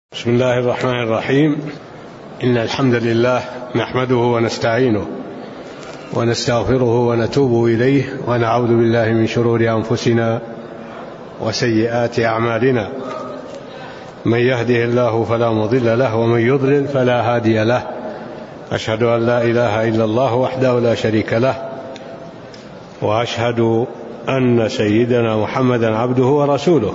بسم الله الرحمن الرحيم. إن الحمد لله نحمده ونستعينه ونستغفره ونتوب إليه ونعوذ بالله من شرور أنفسنا وسيئات أعمالنا. من يهده الله فلا مضل له ومن يضلل فلا هادي له. أشهد أن لا إله إلا الله وحده لا شريك له، وأشهد أن سيدنا محمدا عبده ورسوله.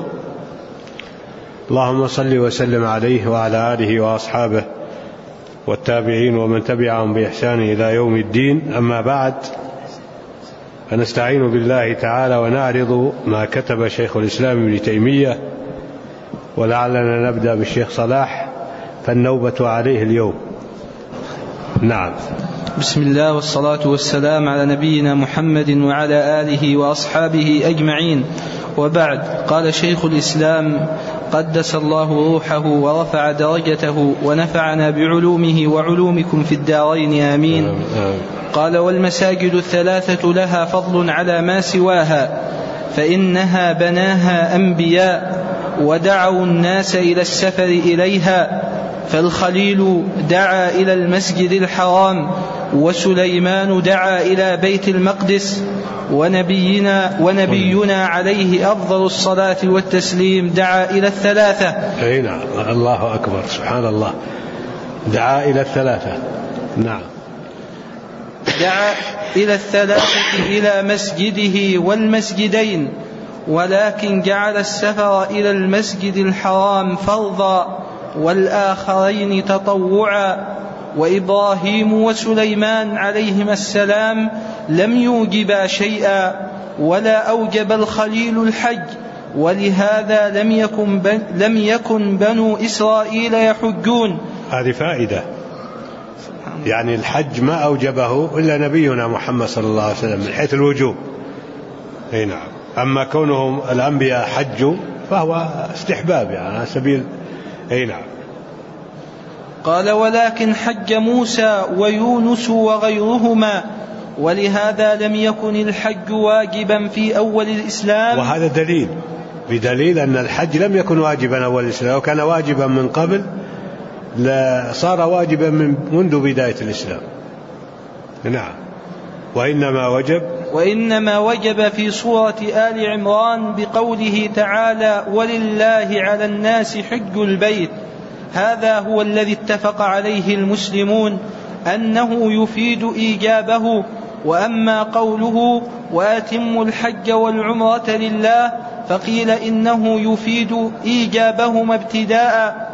اللهم صل وسلم عليه وعلى آله وأصحابه والتابعين ومن تبعهم بإحسان إلى يوم الدين. أما بعد، فنستعين بالله تعالى ونعرض ما كتب شيخ الإسلام ابن تيمية، ولعلنا نبدأ بالشيخ صلاح، فالنوبة عليه اليوم. نعم. بسم الله والصلاة والسلام على نبينا محمد وعلى آله وأصحابه أجمعين، وبعد. قال شيخ الإسلام قدس الله روحه ورفع درجته ونفعنا بعلومه وعلومكم في الدارين آمين. قال: والمساجد الثلاثة لها فضل على ما سواها، فإنها بناها أنبياء ودعوا الناس إلى السفر إليها، فالخليل دعا إلى المسجد الحرام، وسليمان دعا إلى بيت المقدس، ونبينا عليه أفضل الصلاة والتسليم دعا إلى الثلاثة. أي نعم، الله أكبر، سبحان الله، دعا إلى الثلاثة. نعم، دعا إلى الثلاثة إلى مسجده والمسجدين، ولكن جعل السفر إلى المسجد الحرام فرضا والآخرين تطوعا. وإبراهيم وسليمان عليهما السلام لم يوجبا شيئا، ولا أوجب الخليل الحج، ولهذا لم يكن بنو إسرائيل يحجون. هذه فائدة، يعني الحج ما أوجبه إلا نبينا محمد صلى الله عليه وسلم من حيث الوجوب. أي نعم. أما كونهم الأنبياء حجوا فهو استحباب، يعني على سبيل. أي نعم. قال: ولكن حج موسى ويونس وغيرهما، ولهذا لم يكن الحج واجبا في أول الإسلام. وهذا بدليل أن الحج لم يكن واجبا أول الإسلام، وكان واجبا من قبل، صار واجبا منذ بداية الإسلام. نعم. وإنما وجب في سورة آل عمران بقوله تعالى: ولله على الناس حج البيت. هذا هو الذي اتفق عليه المسلمون أنه يفيد إيجابه. وأما قوله: وأتموا الحج والعمرة لله، فقيل إنه يفيد إيجابهما ابتداء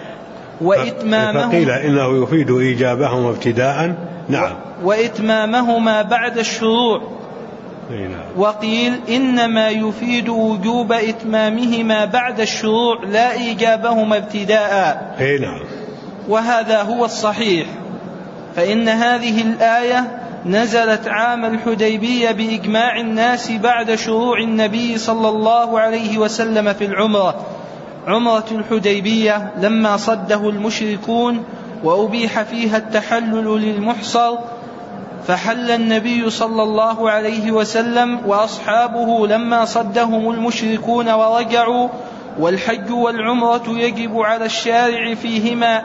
نعم، وإتمامهما بعد الشروع. وقيل إنما يفيد وجوب إتمامهما بعد الشروع لا إيجابهما ابتداء. نعم. وهذا هو الصحيح، فإن هذه الآية نزلت عام الحديبية بإجماع الناس بعد شروع النبي صلى الله عليه وسلم في العمرة. عمرة الحديبية لما صده المشركون وأبيح فيها التحلل للمحصر، فحل النبي صلى الله عليه وسلم وأصحابه لما صدهم المشركون ورجعوا. والحج والعمرة يجب على الشارع فيهما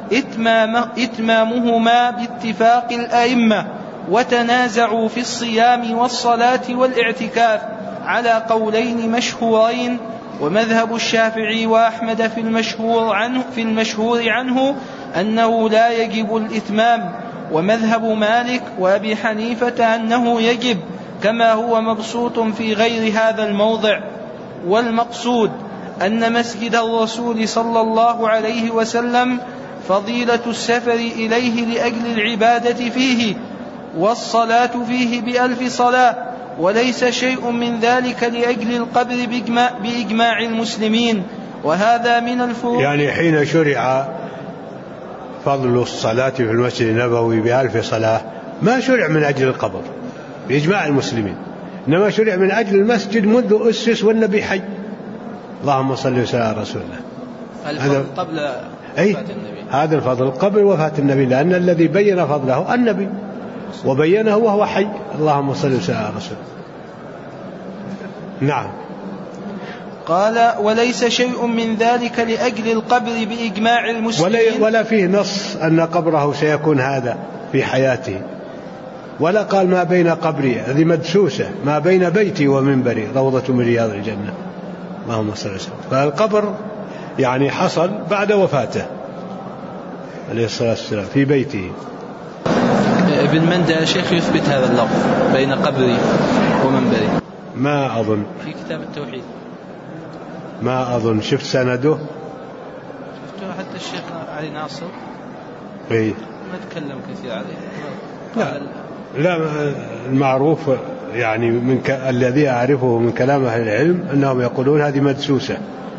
إتمامهما باتفاق الأئمة، وتنازعوا في الصيام والصلاة والاعتكاف على قولين مشهورين. ومذهب الشافعي وأحمد في المشهور عنه أنه لا يجب الإتمام، ومذهب مالك وأبي حنيفة أنه يجب، كما هو مبسوط في غير هذا الموضع. والمقصود أن مسجد الرسول صلى الله عليه وسلم فضيلة السفر إليه لأجل العبادة فيه والصلاة فيه ب1000 صلاة، وليس شيء من ذلك لأجل القبر بإجماع المسلمين. وهذا من الفروق، يعني حين شرع فضل الصلاة في المسجد النبوي ب1000 صلاة ما شرع من أجل القبر بإجماع المسلمين، إنما شرع من أجل المسجد منذ أسس والنبي حي. اللهم صل وسلم على رسول الله. الفضل قبل وفاة النبي، هذا الفضل قبل وفاة النبي، لأن الذي بين فضله النبي وبينه وهو حي. اللهم صل وسلم على رسول الله. نعم. قال: وليس شيء من ذلك لأجل القبر بإجماع المسلمين، ولا فيه نص أن قبره سيكون هذا في حياته، ولا قال ما بين قبري، هذه مدسوسة، ما بين بيتي ومنبري روضة من رياض الجنة. اللهم صل وسلم. فالقبر يعني حصل بعد وفاته عليه الصلاة والسلام في بيته. ابن مندى يا شيخ يثبت هذا اللفظ بين قبري ومنبري، ما أظن في كتاب التوحيد، ما أظن شفت سنده، شفته حتى الشيخ علي ناصر إيه ما تكلم كثير عليه. لا المعروف يعني الذي أعرفه من كلام أهل العلم أنهم يقولون هذه مدسوسة،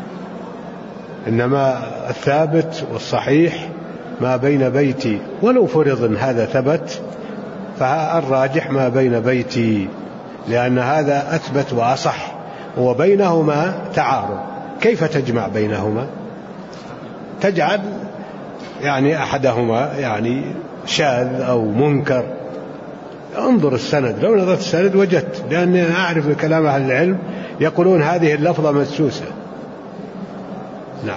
إنما الثابت والصحيح ما بين بيتي، ولو فرض إن هذا ثبت فالراجح ما بين بيتي، لأن هذا أثبت وأصح، وبينهما تعارض. كيف تجمع بينهما؟ تجعل يعني أحدهما يعني شاذ أو منكر. انظر السند، لو نظرت السند وجدت، لأني أعرف كلام أهل العلم يقولون هذه اللفظة مدسوسة. نعم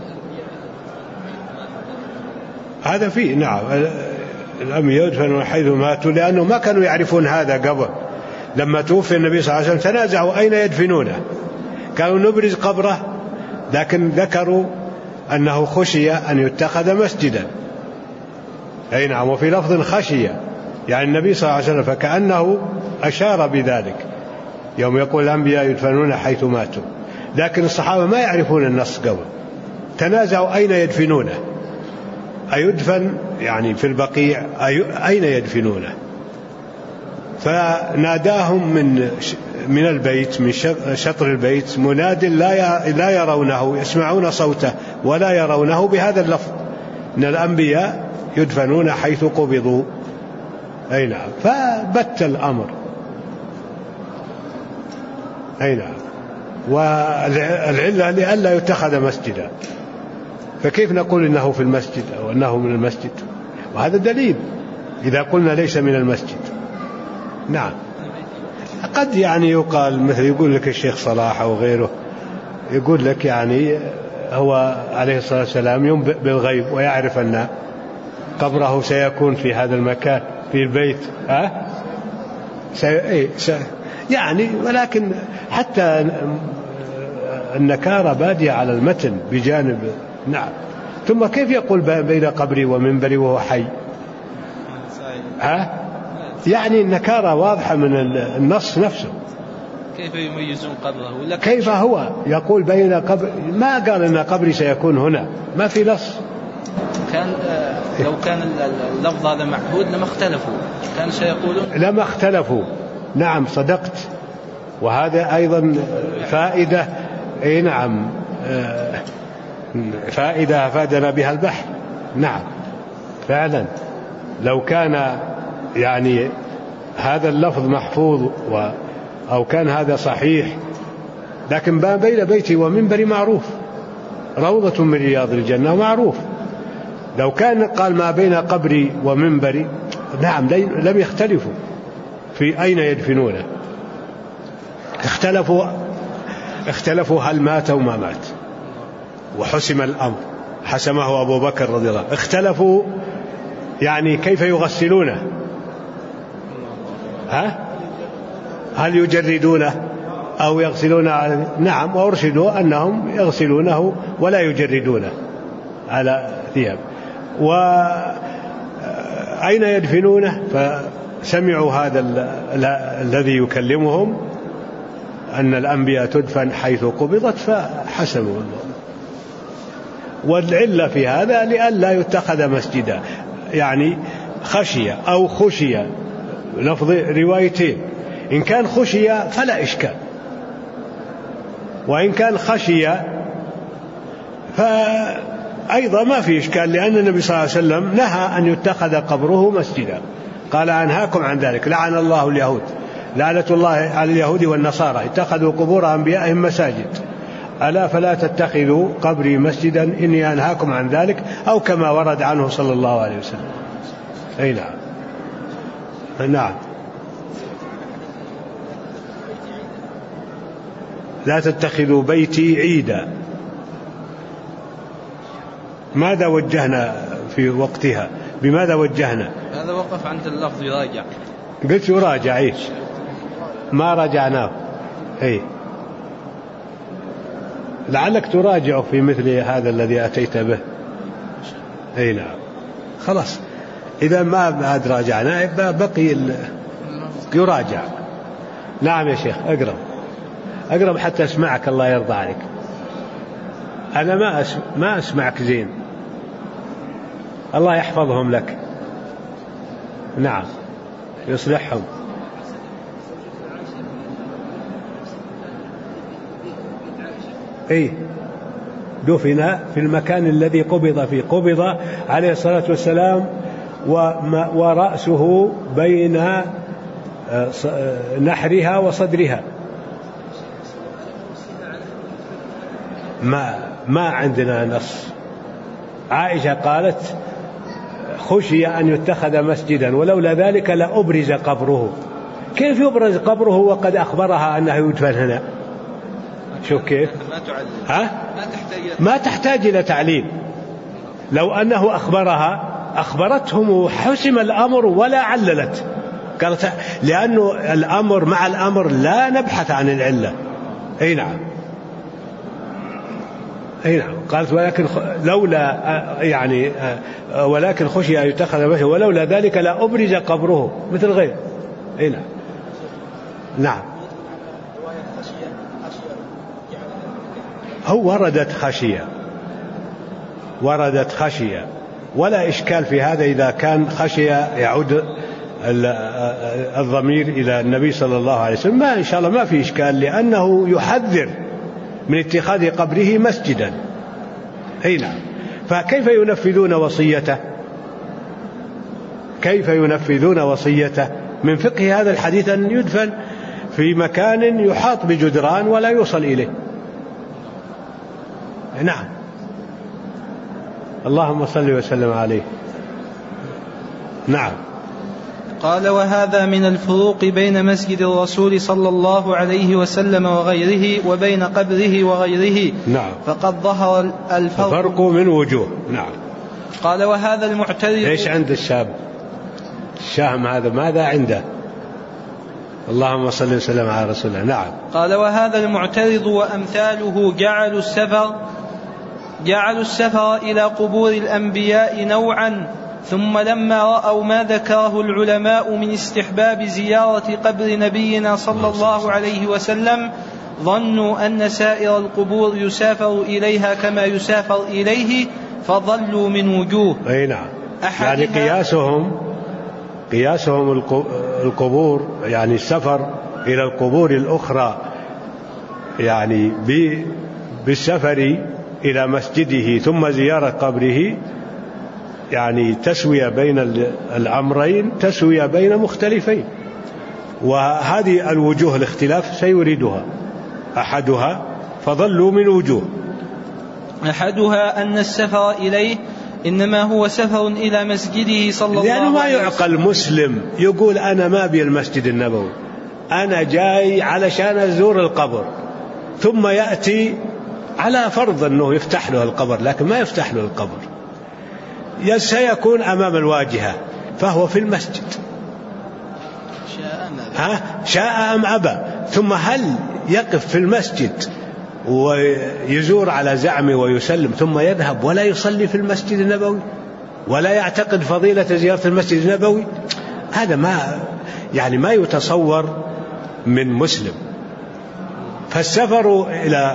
هذا فيه، نعم الأنبياء يدفنون حيث ماتوا، لأنه ما كانوا يعرفون هذا قبل. لما توفي النبي صلى الله عليه وسلم تنازعوا أين يدفنونه، كانوا نبرز قبره، لكن ذكروا أنه خشي أن يتخذ مسجدا. أي نعم، وفي لفظ خشية يعني النبي صلى الله عليه وسلم، فكأنه أشار بذلك يوم يقول الأنبياء يدفنون حيث ماتوا، لكن الصحابة ما يعرفون النص قبل، تنازعوا أين يدفنونه، أيدفن يعني في البقيع، أين يدفنونه؟ فناداهم من البيت، من شطر البيت، مناد لا يرونه، يسمعون صوته ولا يرونه، بهذا اللفظ إن الأنبياء يدفنون حيث قبضوا. أي نعم، فبت الأمر. أي نعم، والعلة لئلا يتخذ مسجدا، فكيف نقول إنه في المسجد أو أنه من المسجد؟ وهذا دليل إذا قلنا ليس من المسجد. نعم، قد يعني يقال مثل يقول لك الشيخ صلاح أو غيره، يقول لك يعني هو عليه الصلاة والسلام ينبئ بالغيب ويعرف أن قبره سيكون في هذا المكان في البيت، يعني، ولكن حتى النكارة بادية على المتن بجانب. نعم، ثم كيف يقول بين قبري ومنبري وهو حي؟ يعني النكارة واضحة من النص نفسه. كيف يميزون قبره؟ كيف هو يقول بين قبر؟ ما قال إن قبري سيكون هنا، ما في نص. كان لو كان اللفظ هذا معهود لما اختلفوا، كانوا سيقولون لما اختلفوا. نعم صدقت، وهذا أيضا فائدة. أي نعم، فائدة أفادنا بها البحر. نعم فعلا، لو كان يعني هذا اللفظ محفوظ أو كان هذا صحيح، لكن ما بين بيتي ومنبري معروف، روضة من رياض الجنة معروف. لو كان قال ما بين قبري ومنبري، نعم لم يختلفوا في أين يدفنونه. اختلفوا هل مات أو ما مات، وحسم الأمر، حسمه أبو بكر رضي الله عنه. اختلفوا يعني كيف يغسلونه، هل يجردونه أو يغسلونه؟ نعم، وأرشدوا أنهم يغسلونه ولا يجردونه على ثياب. وأين يدفنونه؟ فسمعوا هذا الذي يكلمهم أن الأنبياء تدفن حيث قبضت، فحسموا الله. والعلة في هذا لئلا يتخذ مسجدا، يعني خشية أو خشية، لفظ روايتين. إن كان خشية فلا إشكال، وإن كان خشية فأيضا ما في إشكال، لأن النبي صلى الله عليه وسلم نهى أن يتخذ قبره مسجدا، قال أنهاكم عن ذلك، لعن الله اليهود، لعنة الله على اليهود والنصارى، اتخذوا قبور أنبيائهم مساجد، ألا فلا تتخذوا قبري مسجدا إني أنهاكم عن ذلك، أو كما ورد عنه صلى الله عليه وسلم. أي نعم. نعم، لا تتخذوا بيتي عيدا. ماذا وجهنا في وقتها؟ بماذا وجهنا؟ هذا وقف عند اللفظ يراجع. قلت يراجع، إيش ما راجعناه. إيه لعلك تراجع في مثل هذا الذي أتيت به. أي نعم خلاص، إذا ما راجعنا بقي يراجع. نعم يا شيخ أقرب حتى أسمعك، الله يرضى عليك. أنا ما أسمعك زين، الله يحفظهم لك. نعم يصلحهم. إيه دفن في المكان الذي قبض فيه، قبض عليه الصلاة والسلام ورأسه بين نحرها وصدرها. ما عندنا نص. عائشة قالت خشي أن يتخذ مسجدا ولولا ذلك لأبرز قبره. كيف يبرز قبره وقد أخبرها أنه يدفن هنا؟ شوف كيف ما تحتاج إلى تعليل. لو أنه أخبرتهم وحسم الأمر ولا عللت، قالت لأنه الأمر مع الأمر لا نبحث عن العلة. أي نعم قالت ولكن لولا يعني ولكن خشي أن يتخذ مسجدا ولولا ذلك لا أبرز قبره مثل غير. أي نعم هو وردت خشية ولا إشكال في هذا. إذا كان خشية يعود الضمير إلى النبي صلى الله عليه وسلم إن شاء الله ما في إشكال، لأنه يحذر من اتخاذ قبره مسجدا. أي نعم. فكيف ينفذون وصيته؟ كيف ينفذون وصيته؟ من فقه هذا الحديث أن يدفن في مكان يحاط بجدران ولا يوصل إليه. نعم اللهم صل وسلم عليه. نعم. قال وهذا من الفروق بين مسجد الرسول صلى الله عليه وسلم وغيره وبين قبره وغيره. نعم. فقد ظهر الفرق من وجوه. نعم. قال وهذا المعترض. ايش عند الشام هذا ماذا عنده؟ اللهم صل وسلم على رسول الله. نعم. قال وهذا المعترض وأمثاله جعلوا السفر إلى قبور الأنبياء نوعا، ثم لما رأوا ما ذكره العلماء من استحباب زيارة قبر نبينا صلى الله عليه وسلم ظنوا أن سائر القبور يسافر إليها كما يسافر إليه فضلوا من وجوه. أي نعم. يعني قياسهم القبور، يعني السفر إلى القبور الأخرى يعني بالسفر إلى مسجده ثم زيارة قبره، يعني تسوية بين الأمرين، تسوية بين مختلفين. وهذه الوجوه الاختلاف سيريدها أحدها، فضلوا من وجوه. أحدها أن السفر إليه إنما هو سفر إلى مسجده صلى الله عليه وسلم. لأنه ما يعقل مسلم يقول أنا ما أبي المسجد النبوي، أنا جاي علشان أزور القبر، ثم يأتي على فرض أنه يفتح له القبر، لكن ما يفتح له القبر، سيكون أمام الواجهة فهو في المسجد شاء أم أبى. ثم هل يقف في المسجد ويزور على زعمه ويسلم ثم يذهب ولا يصلي في المسجد النبوي ولا يعتقد فضيلة زيارة المسجد النبوي؟ هذا ما يتصور من مسلم. فالسفر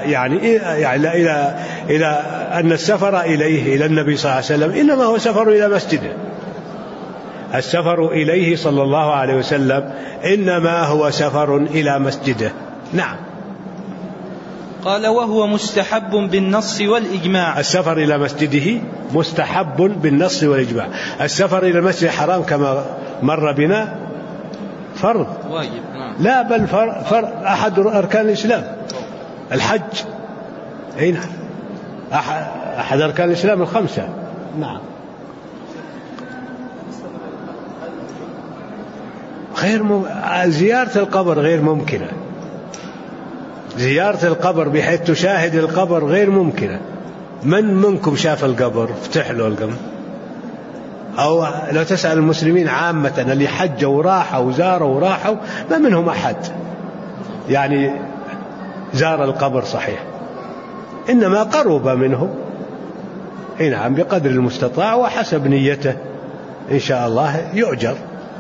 إلى أن السفر إليه إلى النبي صلى الله عليه وسلم إنما هو سفر إلى مسجده. السفر إليه صلى الله عليه وسلم إنما هو سفر إلى مسجده. نعم. قال وهو مستحب بالنص والإجماع. السفر إلى مسجده مستحب بالنص والإجماع. السفر إلى المسجد الحرام كما مر بنا فرض واجب. لا بل فرض أحد أركان الإسلام الحج. أي نعم أحد أركان الإسلام الخمسة. نعم. زيارة القبر غير ممكنة. زيارة القبر بحيث تشاهد القبر غير ممكنة. من منكم شاف القبر؟ افتح له القبر. أو لو تسأل المسلمين عامة اللي حجوا وراحوا وزاروا وراحوا ما منهم أحد يعني زار القبر صحيح، إنما قرب منه نعم بقدر المستطاع وحسب نيته إن شاء الله يؤجر.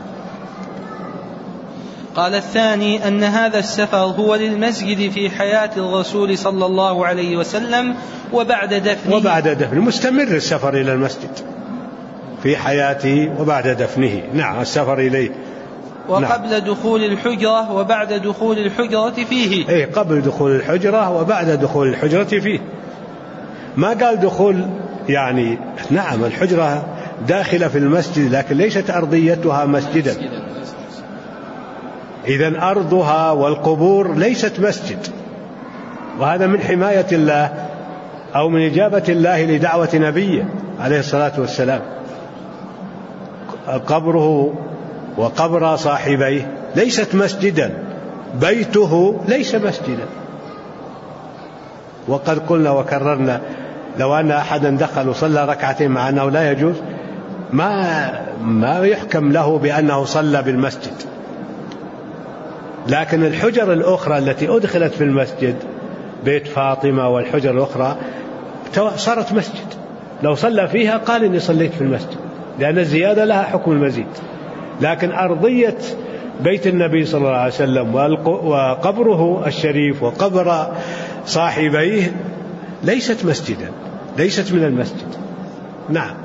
قال الثاني أن هذا السفر هو للمسجد في حياة الرسول صلى الله عليه وسلم وبعد دفنه مستمر السفر إلى المسجد في حياته وبعد دفنه. نعم السفر إليه وقبل دخول الحجرة وبعد دخول الحجرة فيه. إيه قبل دخول الحجرة وبعد دخول الحجرة فيه. ما قال دخول يعني نعم الحجرة داخلة في المسجد لكن ليست أرضيتها مسجدا. إذن أرضها والقبور ليست مسجد، وهذا من حماية الله أو من إجابة الله لدعوة نبيه عليه الصلاة والسلام. قبره وقبر صاحبيه ليست مسجدا، بيته ليس مسجدا. وقد قلنا وكررنا لو أن أحدا دخل وصلى ركعتين مع أنه لا يجوز ما يحكم له بأنه صلى بالمسجد. لكن الحجر الأخرى التي أدخلت في المسجد بيت فاطمة والحجر الأخرى صارت مسجد، لو صلى فيها قال إني صليت في المسجد لأن الزيادة لها حكم المزيد. لكن أرضية بيت النبي صلى الله عليه وسلم وقبره الشريف وقبر صاحبيه ليست مسجدا، ليست من المسجد. نعم.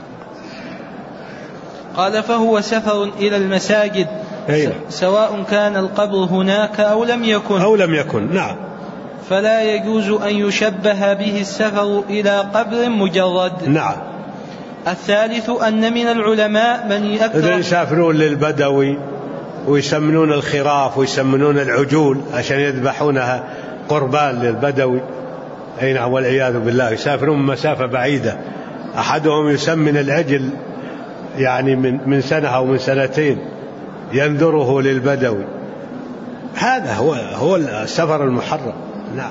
قال فهو سفر إلى المساجد سواء كان القبر هناك أو لم يكن. نعم. فلا يجوز أن يشبه به السفر إلى قبر مجرد. نعم. الثالث أن من العلماء من يكره يسافرون للبدوي ويسمنون الخراف ويسمنون العجول عشان يذبحونها قربان للبدوي. أي نعم والعياذ بالله. يسافرون مسافة بعيدة، أحدهم يسمن العجل يعني من سنة أو من سنتين ينذره للبدوي. هذا هو السفر المحرم. نعم.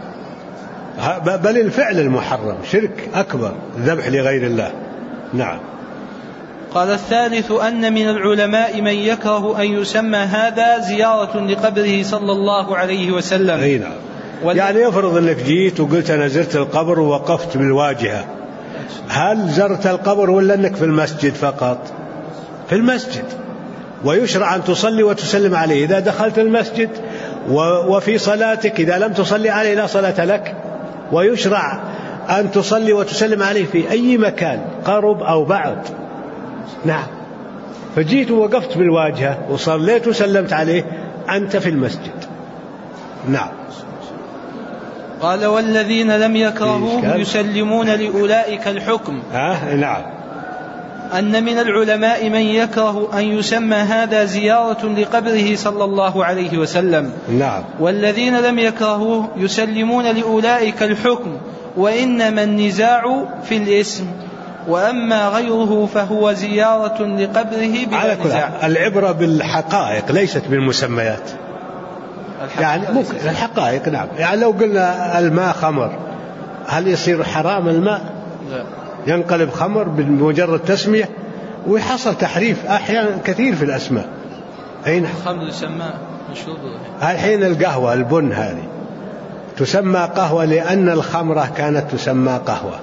بل الفعل المحرم شرك أكبر، ذبح لغير الله. نعم. قال الثالث أن من العلماء من يكره أن يسمى هذا زيارة لقبره صلى الله عليه وسلم. أي نعم. يعني يفرض أنك جيت وقلت أنا زرت القبر ووقفت بالواجهة، هل زرت القبر ولا أنك في المسجد فقط؟ في المسجد. ويشرع أن تصلي وتسلم عليه إذا دخلت المسجد، وفي صلاتك إذا لم تصلي عليه لا صلاة لك. ويشرع أن تصلي وتسلم عليه في أي مكان قرب أو بعد. نعم. فجيت ووقفت بالواجهة وصليت وسلمت عليه، أنت في المسجد. نعم. قال والذين لم يكرهوه يسلمون لأولئك الحكم. نعم. أن من العلماء من يكره أن يسمى هذا زيارة لقبره صلى الله عليه وسلم. نعم. والذين لم يكرهوه يسلمون لأولئك الحكم، وإنما النزاع في الاسم، وأما غيره فهو زيارة لقبره بلا نزاع. العبرة بالحقائق ليست بالمسميات. يعني ممكن الحقائق. نعم. يعني لو قلنا الماء خمر هل يصير حرام الماء؟ لا. ينقلب خمر بمجرد تسمية، ويحصل تحريف أحيانا كثير في الأسماء. أين الخمر يسمى مشروب؟ الحين القهوة البن هذه تسمى قهوة لأن الخمرة كانت تسمى قهوة.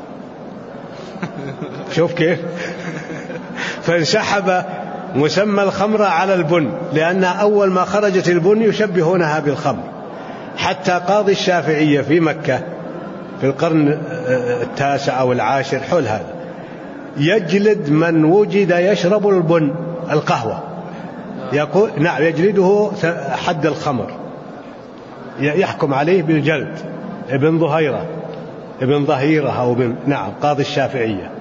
شوف كيف فانسحب مسمى الخمرة على البن، لأن أول ما خرجت البن يشبهونها بالخمر. حتى قاضي الشافعية في مكة في القرن 9 أو 10 حول هذا يجلد من وجد يشرب البن القهوة، يقول نعم يجلده حد الخمر، يحكم عليه بالجلد. ابن ظهيرة أو نعم قاضي الشافعية.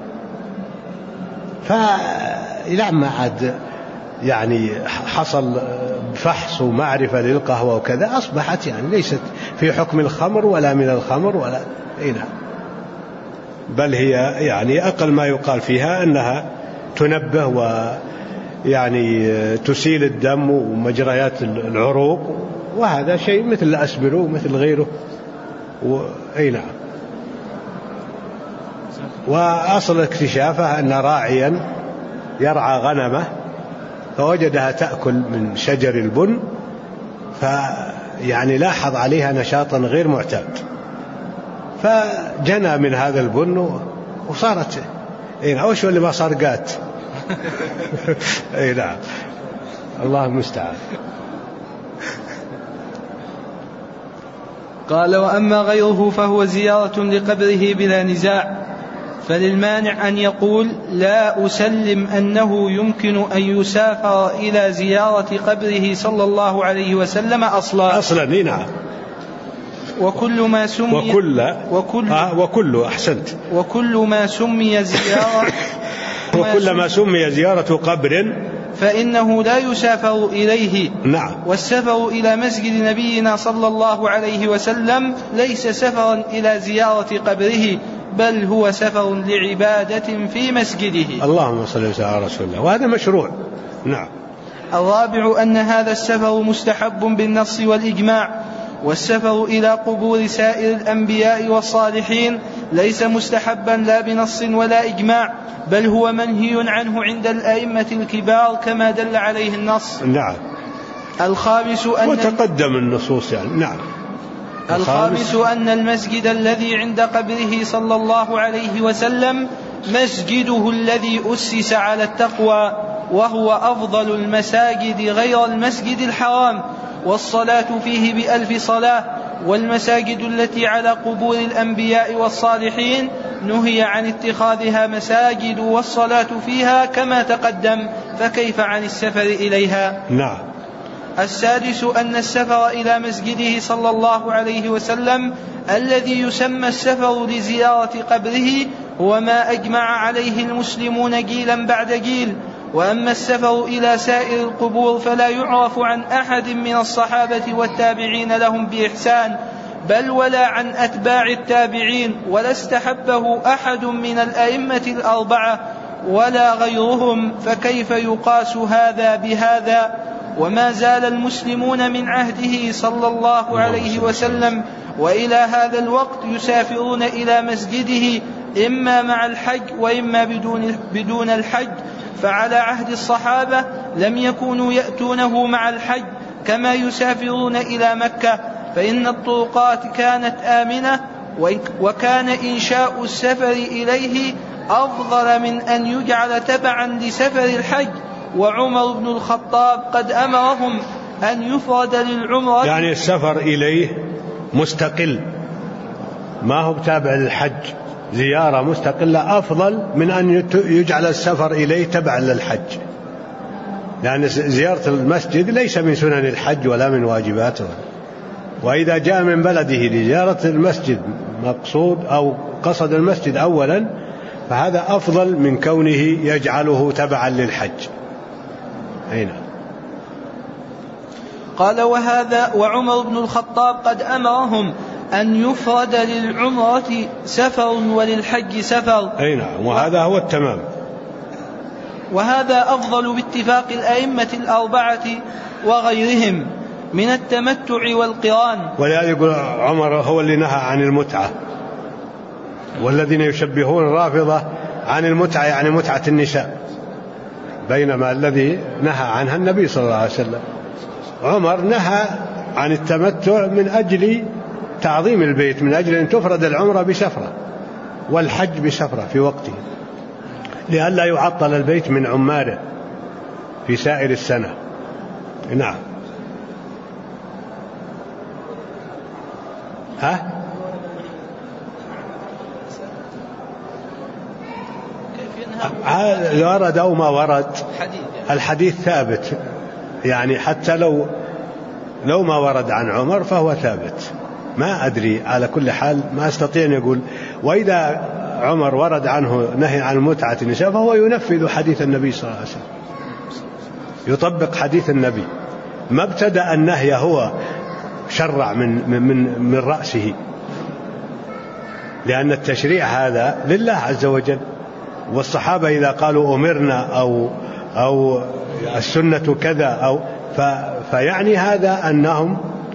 فلما عاد يعني حصل فحص ومعرفة للقهوة وكذا أصبحت يعني ليست في حكم الخمر ولا من الخمر ولا نعم، بل هي يعني أقل ما يقال فيها أنها تنبه ويعني تسيل الدم ومجريات العروق وهذا شيء مثل الأسبرو مثل غيره أي نعم. وأصل اكتشافه أن راعيا يرعى غنمه فوجدها تأكل من شجر البن، فيعني لاحظ عليها نشاطا غير معتاد، فجنى من هذا البن وصارت وش اللي ما صار قات. اي نعم، الله المستعان. قال: وأما غيره فهو زيارة لقبره بلا نزاع، فللمانع أن يقول: لا أسلم أنه يمكن أن يسافر إلى زيارة قبره صلى الله عليه وسلم أصلا. نعم. وكل ما سمي أحسنت. وكل ما سمي زيارة وكل ما سمي زيارة قبر فإنه لا يسافر إليه. نعم. والسفر إلى مسجد نبينا صلى الله عليه وسلم ليس سفرا إلى زيارة قبره، بل هو سفر لعبادة في مسجده. اللهم صل وسلم على رسول الله، وهذا مشروع. نعم. الرابع أن هذا السفر مستحب بالنص والإجماع، والسفر إلى قبور سائر الأنبياء والصالحين ليس مستحبا لا بنص ولا إجماع، بل هو منهي عنه عند الأئمة الكبار كما دل عليه النص. نعم. الخامس وتقدم النصوص يعني. نعم. الخامس أن المسجد الذي عند قبره صلى الله عليه وسلم مسجده الذي أسس على التقوى، وهو أفضل المساجد غير المسجد الحرام، والصلاة فيه ب1000 صلاة. والمساجد التي على قبور الأنبياء والصالحين نهي عن اتخاذها مساجد والصلاة فيها كما تقدم، فكيف عن السفر إليها؟ نعم. السادس أن السفر إلى مسجده صلى الله عليه وسلم الذي يسمى السفر لزيارة قبره هو ما أجمع عليه المسلمون جيلا بعد جيل. وأما السفر إلى سائر القبور فلا يعرف عن أحد من الصحابة والتابعين لهم بإحسان، بل ولا عن أتباع التابعين، ولا استحبه أحد من الأئمة الأربعة ولا غيرهم، فكيف يقاس هذا بهذا؟ وما زال المسلمون من عهده صلى الله عليه وسلم وإلى هذا الوقت يسافرون إلى مسجده إما مع الحج وإما بدون الحج. فعلى عهد الصحابة لم يكونوا يأتونه مع الحج كما يسافرون إلى مكة، فإن الطرقات كانت آمنة، وكان إنشاء السفر إليه أفضل من أن يجعل تبعا لسفر الحج. وعمر بن الخطاب قد أمرهم أن يفرد للعمرة، يعني السفر إليه مستقل ما هو تابع للحج، زيارة مستقلة أفضل من أن يجعل السفر إليه تبعا للحج، لأن زيارة المسجد ليس من سنن الحج ولا من واجباته. وإذا جاء من بلده لزيارة المسجد مقصود أو قصد المسجد أولا فهذا أفضل من كونه يجعله تبعا للحج. هنا قال: وعمر بن الخطاب قد أمرهم أن يفرد للعمرة سفر وللحج سفر. أي نعم، وهذا هو التمام، وهذا أفضل باتفاق الأئمة الأربعة وغيرهم من التمتع والقران. ولهذا يقول عمر هو اللي نهى عن المتعة، والذين يشبهون الرافضة عن المتعة يعني متعة النساء، بينما الذي نهى عنها النبي صلى الله عليه وسلم. عمر نهى عن التمتع من أجل تعظيم البيت، من أجل أن تفرد العمرة بسفرة والحج بسفرة في وقته، لئلا يعطل البيت من عماره في سائر السنة. نعم. ورد أو ما ورد الحديث ثابت، يعني حتى لو ما ورد عن عمر فهو ثابت. ما أدري، على كل حال ما أستطيع أن يقول. وإذا عمر ورد عنه نهي عن متعة النساء فهو ينفذ حديث النبي صلى الله عليه وسلم، يطبق حديث النبي، ما ابتدأ النهي هو شرع من رأسه، لأن التشريع هذا لله عز وجل. والصحابة إذا قالوا أمرنا أو السنة كذا فيعني هذا أنهم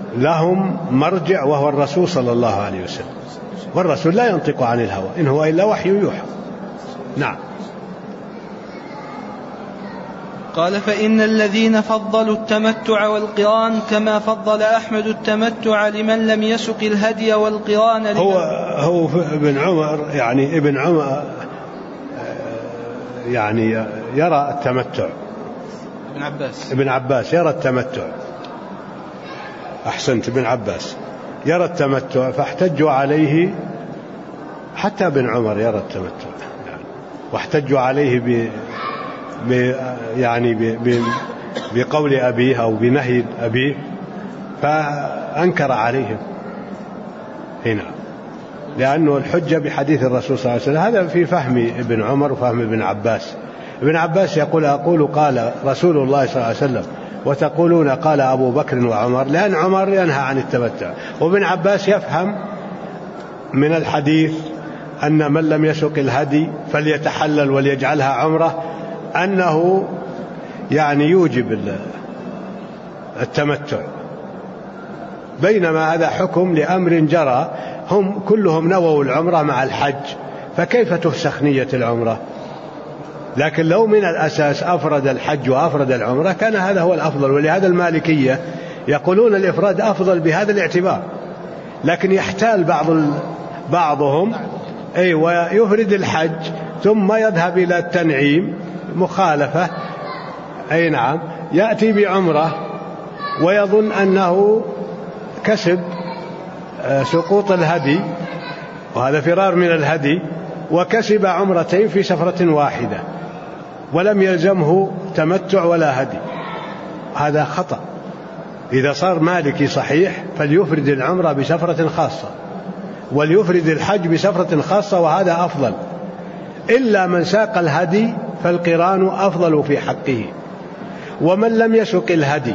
لهم مرجع وهو الرسول صلى الله عليه وسلم، والرسول لا ينطق عن الهوى إن هو إلا وحي يوحى. نعم. قال فإن الذين فضلوا التمتع والقران كما فضل أحمد التمتع لمن لم يسق الهدي والقران هو ابن عمر يعني يرى التمتع. ابن عباس يرى التمتع. أحسنت، ابن عباس يرى التمتع فاحتجوا عليه، حتى ابن عمر يرى التمتع واحتجوا عليه بقول أبيه أو بنهي أبيه فأنكر عليهم هنا، لأنه الحجة بحديث الرسول صلى الله عليه وسلم. هذا في فهم ابن عمر وفهم ابن عباس. ابن عباس يقول أقول قال رسول الله صلى الله عليه وسلم وتقولون قال أبو بكر وعمر، لأن عمر ينهى عن التمتع. وابن عباس يفهم من الحديث أن من لم يسق الهدي فليتحلل وليجعلها عمرة، أنه يعني يوجب التمتع، بينما هذا حكم لأمر جرى، هم كلهم نووا العمرة مع الحج، فكيف تفسخ نية العمرة؟ لكن لو من الأساس أفرد الحج وأفرد العمرة كان هذا هو الأفضل. ولهذا المالكية يقولون الإفراد أفضل بهذا الاعتبار، لكن يحتال بعضهم ويفرد الحج ثم يذهب إلى التنعيم مخالفة، نعم، يأتي بعمرة ويظن أنه كسب سقوط الهدي، وهذا فرار من الهدي، وكسب عمرتين في سفرة واحدة ولم يلزمه تمتع ولا هدي. هذا خطأ. إذا صار مالكي صحيح فليفرد العمرة بسفرة خاصة وليفرد الحج بسفرة خاصة، وهذا أفضل. إلا من ساق الهدي فالقران أفضل في حقه. ومن لم يسق الهدي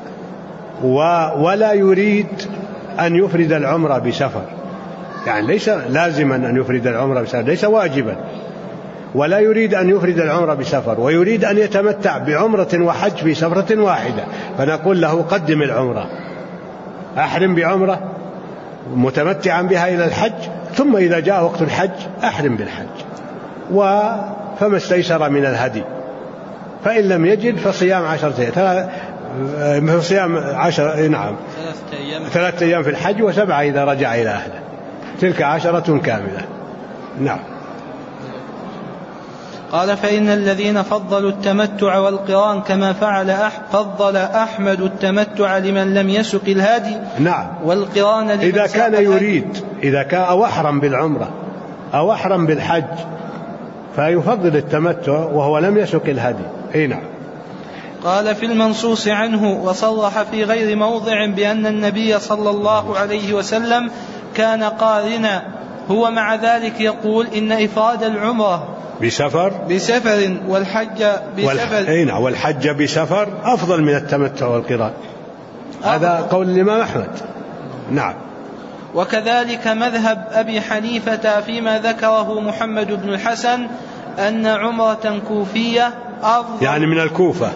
ولا يريد أن يفرد العمرة بسفر، يعني ليس لازما أن يفرد العمرة بسفر، ليس واجبا، ولا يريد أن يفرد العمرة بسفر ويريد أن يتمتع بعمرة وحج في سفرة واحدة، فنقول له قدم العمرة، أحرم بعمرة متمتعا بها إلى الحج، ثم إذا جاء وقت الحج أحرم بالحج، فما استيسر من الهدي. فإن لم يجد فصيام 10 أيام، صيام 10 نعم 3 أيام في الحج و7 إذا رجع إلى أهله، تلك 10 كاملة. نعم. قال فإن الذين فضلوا التمتع والقران كما فضل أحمد التمتع لمن لم يسق الهادي. نعم. والقران لمن إذا كان يريد، إذا كان أو أحرم بالعمرة أو أحرم بالحج فيفضل التمتع وهو لم يسق الهدي. نعم. قال في المنصوص عنه وصرح في غير موضع بأن النبي صلى الله عليه وسلم كان قارنا، هو مع ذلك يقول إن إفراد العمرة بسفر والحج بسفر أفضل من التمتع والقران. هذا قول الإمام أحمد. نعم. وكذلك مذهب أبي حنيفة فيما ذكره محمد بن الحسن أن عمرة كوفية يعني من الكوفة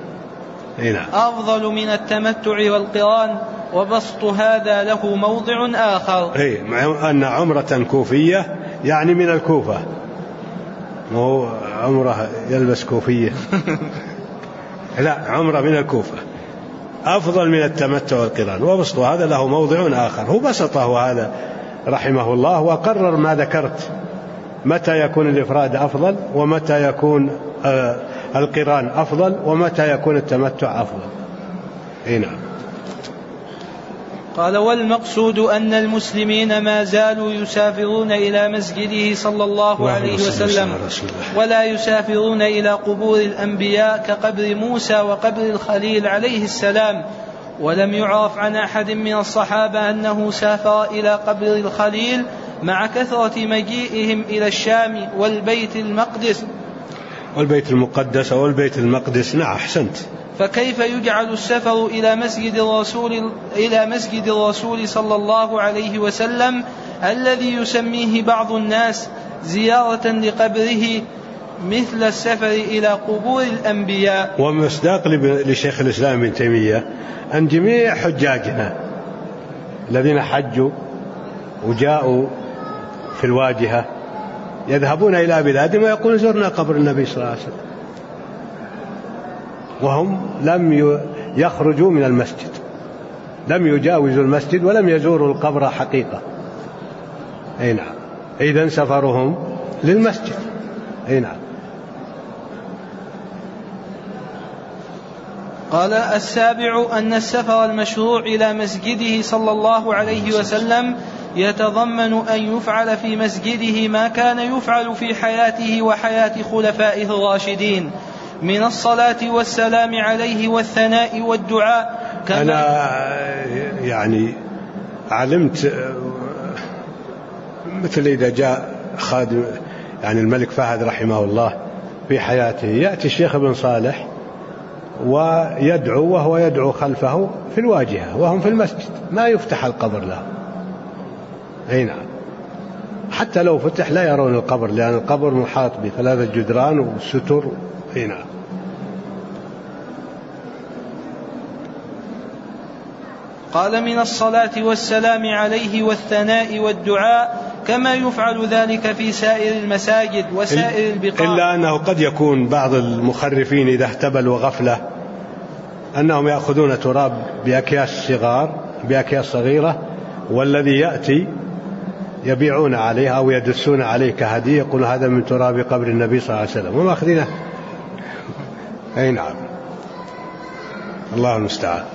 أفضل من التمتع والقران، وبسط هذا له موضع آخر. أن عمرة كوفية يعني من الكوفة، مو عمرة يلبس كوفية لا، عمرة من الكوفة أفضل من التمتع والقران، وبسط هذا له موضع آخر. هو بسطه هذا رحمه الله وقرر ما ذكرت، متى يكون الإفراد أفضل ومتى يكون القران أفضل ومتى يكون التمتع أفضل. نعم. قال والمقصود أن المسلمين ما زالوا يسافرون إلى مسجده صلى الله عليه وسلم، ولا يسافرون إلى قبور الأنبياء كقبر موسى وقبر الخليل عليه السلام. ولم يعرف عن أحد من الصحابة أنه سافر إلى قبر الخليل مع كثرة مجيئهم إلى الشام والبيت المقدس والبيت المقدس. نعم أحسنت. فكيف يجعل السفر إلى مسجد الرسول صلى الله عليه وسلم الذي يسميه بعض الناس زيارة لقبره مثل السفر إلى قبور الأنبياء؟ ومصداق لشيخ الإسلام ابن تيمية أن جميع حجاجنا الذين حجوا وجاءوا في الواجهة يذهبون إلى بلادهم ويقولون زرنا قبر النبي صلى الله عليه وسلم، وهم لم يخرجوا من المسجد، لم يجاوزوا المسجد ولم يزوروا القبر حقيقة. أي نعم، إذن سفرهم للمسجد. أي نعم. قال: السابع أن السفر المشروع إلى مسجده صلى الله عليه وسلم يتضمن أن يفعل في مسجده ما كان يفعل في حياته وحياة خلفائه الراشدين من الصلاة والسلام عليه والثناء والدعاء. أنا يعني علمت مثل إذا جاء خادم يعني الملك فهد رحمه الله في حياته، يأتي الشيخ ابن صالح ويدعو وهو يدعو خلفه في الواجهة وهم في المسجد، ما يفتح القبر له. أي نعم، حتى لو فتح لا يرون القبر، لأن القبر محاط بثلاثة جدران وستر. أي نعم. قال: من الصلاة والسلام عليه والثناء والدعاء كما يفعل ذلك في سائر المساجد وسائر البقاع. إلا أنه قد يكون بعض المخرفين إذا اهتبلوا غفلة أنهم يأخذون تراب بأكياس صغيرة، والذي يأتي يبيعون عليه أو يدسون عليه كهدية، يقول هذا من تراب قبر النبي صلى الله عليه وسلم وما أخذينه. أي نعم، الله المستعان.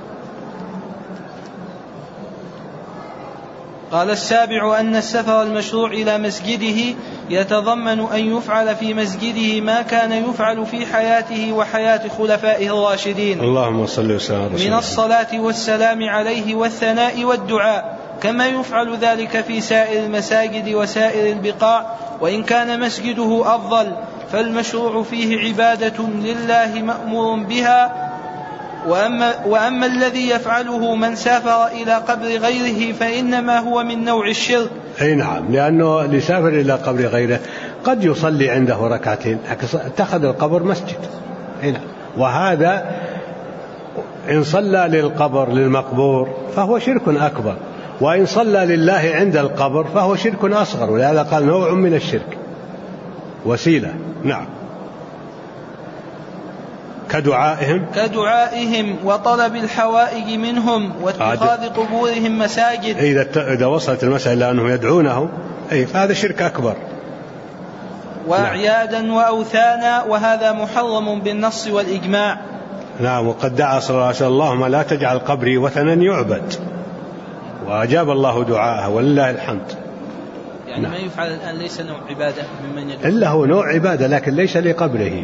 قال: السابع أن السفر المشروع إلى مسجده يتضمن أن يفعل في مسجده ما كان يفعل في حياته وحياة خلفائه الراشدين، اللهم صل وسلم من الصلاة والسلام عليه والثناء والدعاء كما يفعل ذلك في سائر المساجد وسائر البقاع، وإن كان مسجده أفضل فالمشروع فيه عبادة لله مأمور بها. وأما الذي يفعله من سافر إلى قبر غيره فإنما هو من نوع الشرك. أي نعم، لأنه لسافر إلى قبر غيره قد يصلي عنده ركعتين، اتخذ القبر مسجد. أي نعم، وهذا إن صلى للقبر للمقبور فهو شرك أكبر، وإن صلى لله عند القبر فهو شرك أصغر، ولهذا قال نوع من الشرك، وسيلة. نعم. كدعائهم وطلب الحوائج منهم واتخاذ قبورهم مساجد. إذا وصلت المسألة أنهم يدعونه فهذا شرك أكبر. وأعيادا وأوثانا، وهذا محرم بالنص والإجماع. نعم. وقد دعا صلى الله عليه وسلم: اللهم لا تجعل قبري وثنا يعبد، وأجاب الله دعاءه ولله الحمد. يعني نعم. ما يفعل الآن ليس نوع عبادة ممن يدعو، إلا هو نوع عبادة لكن ليس لقبره،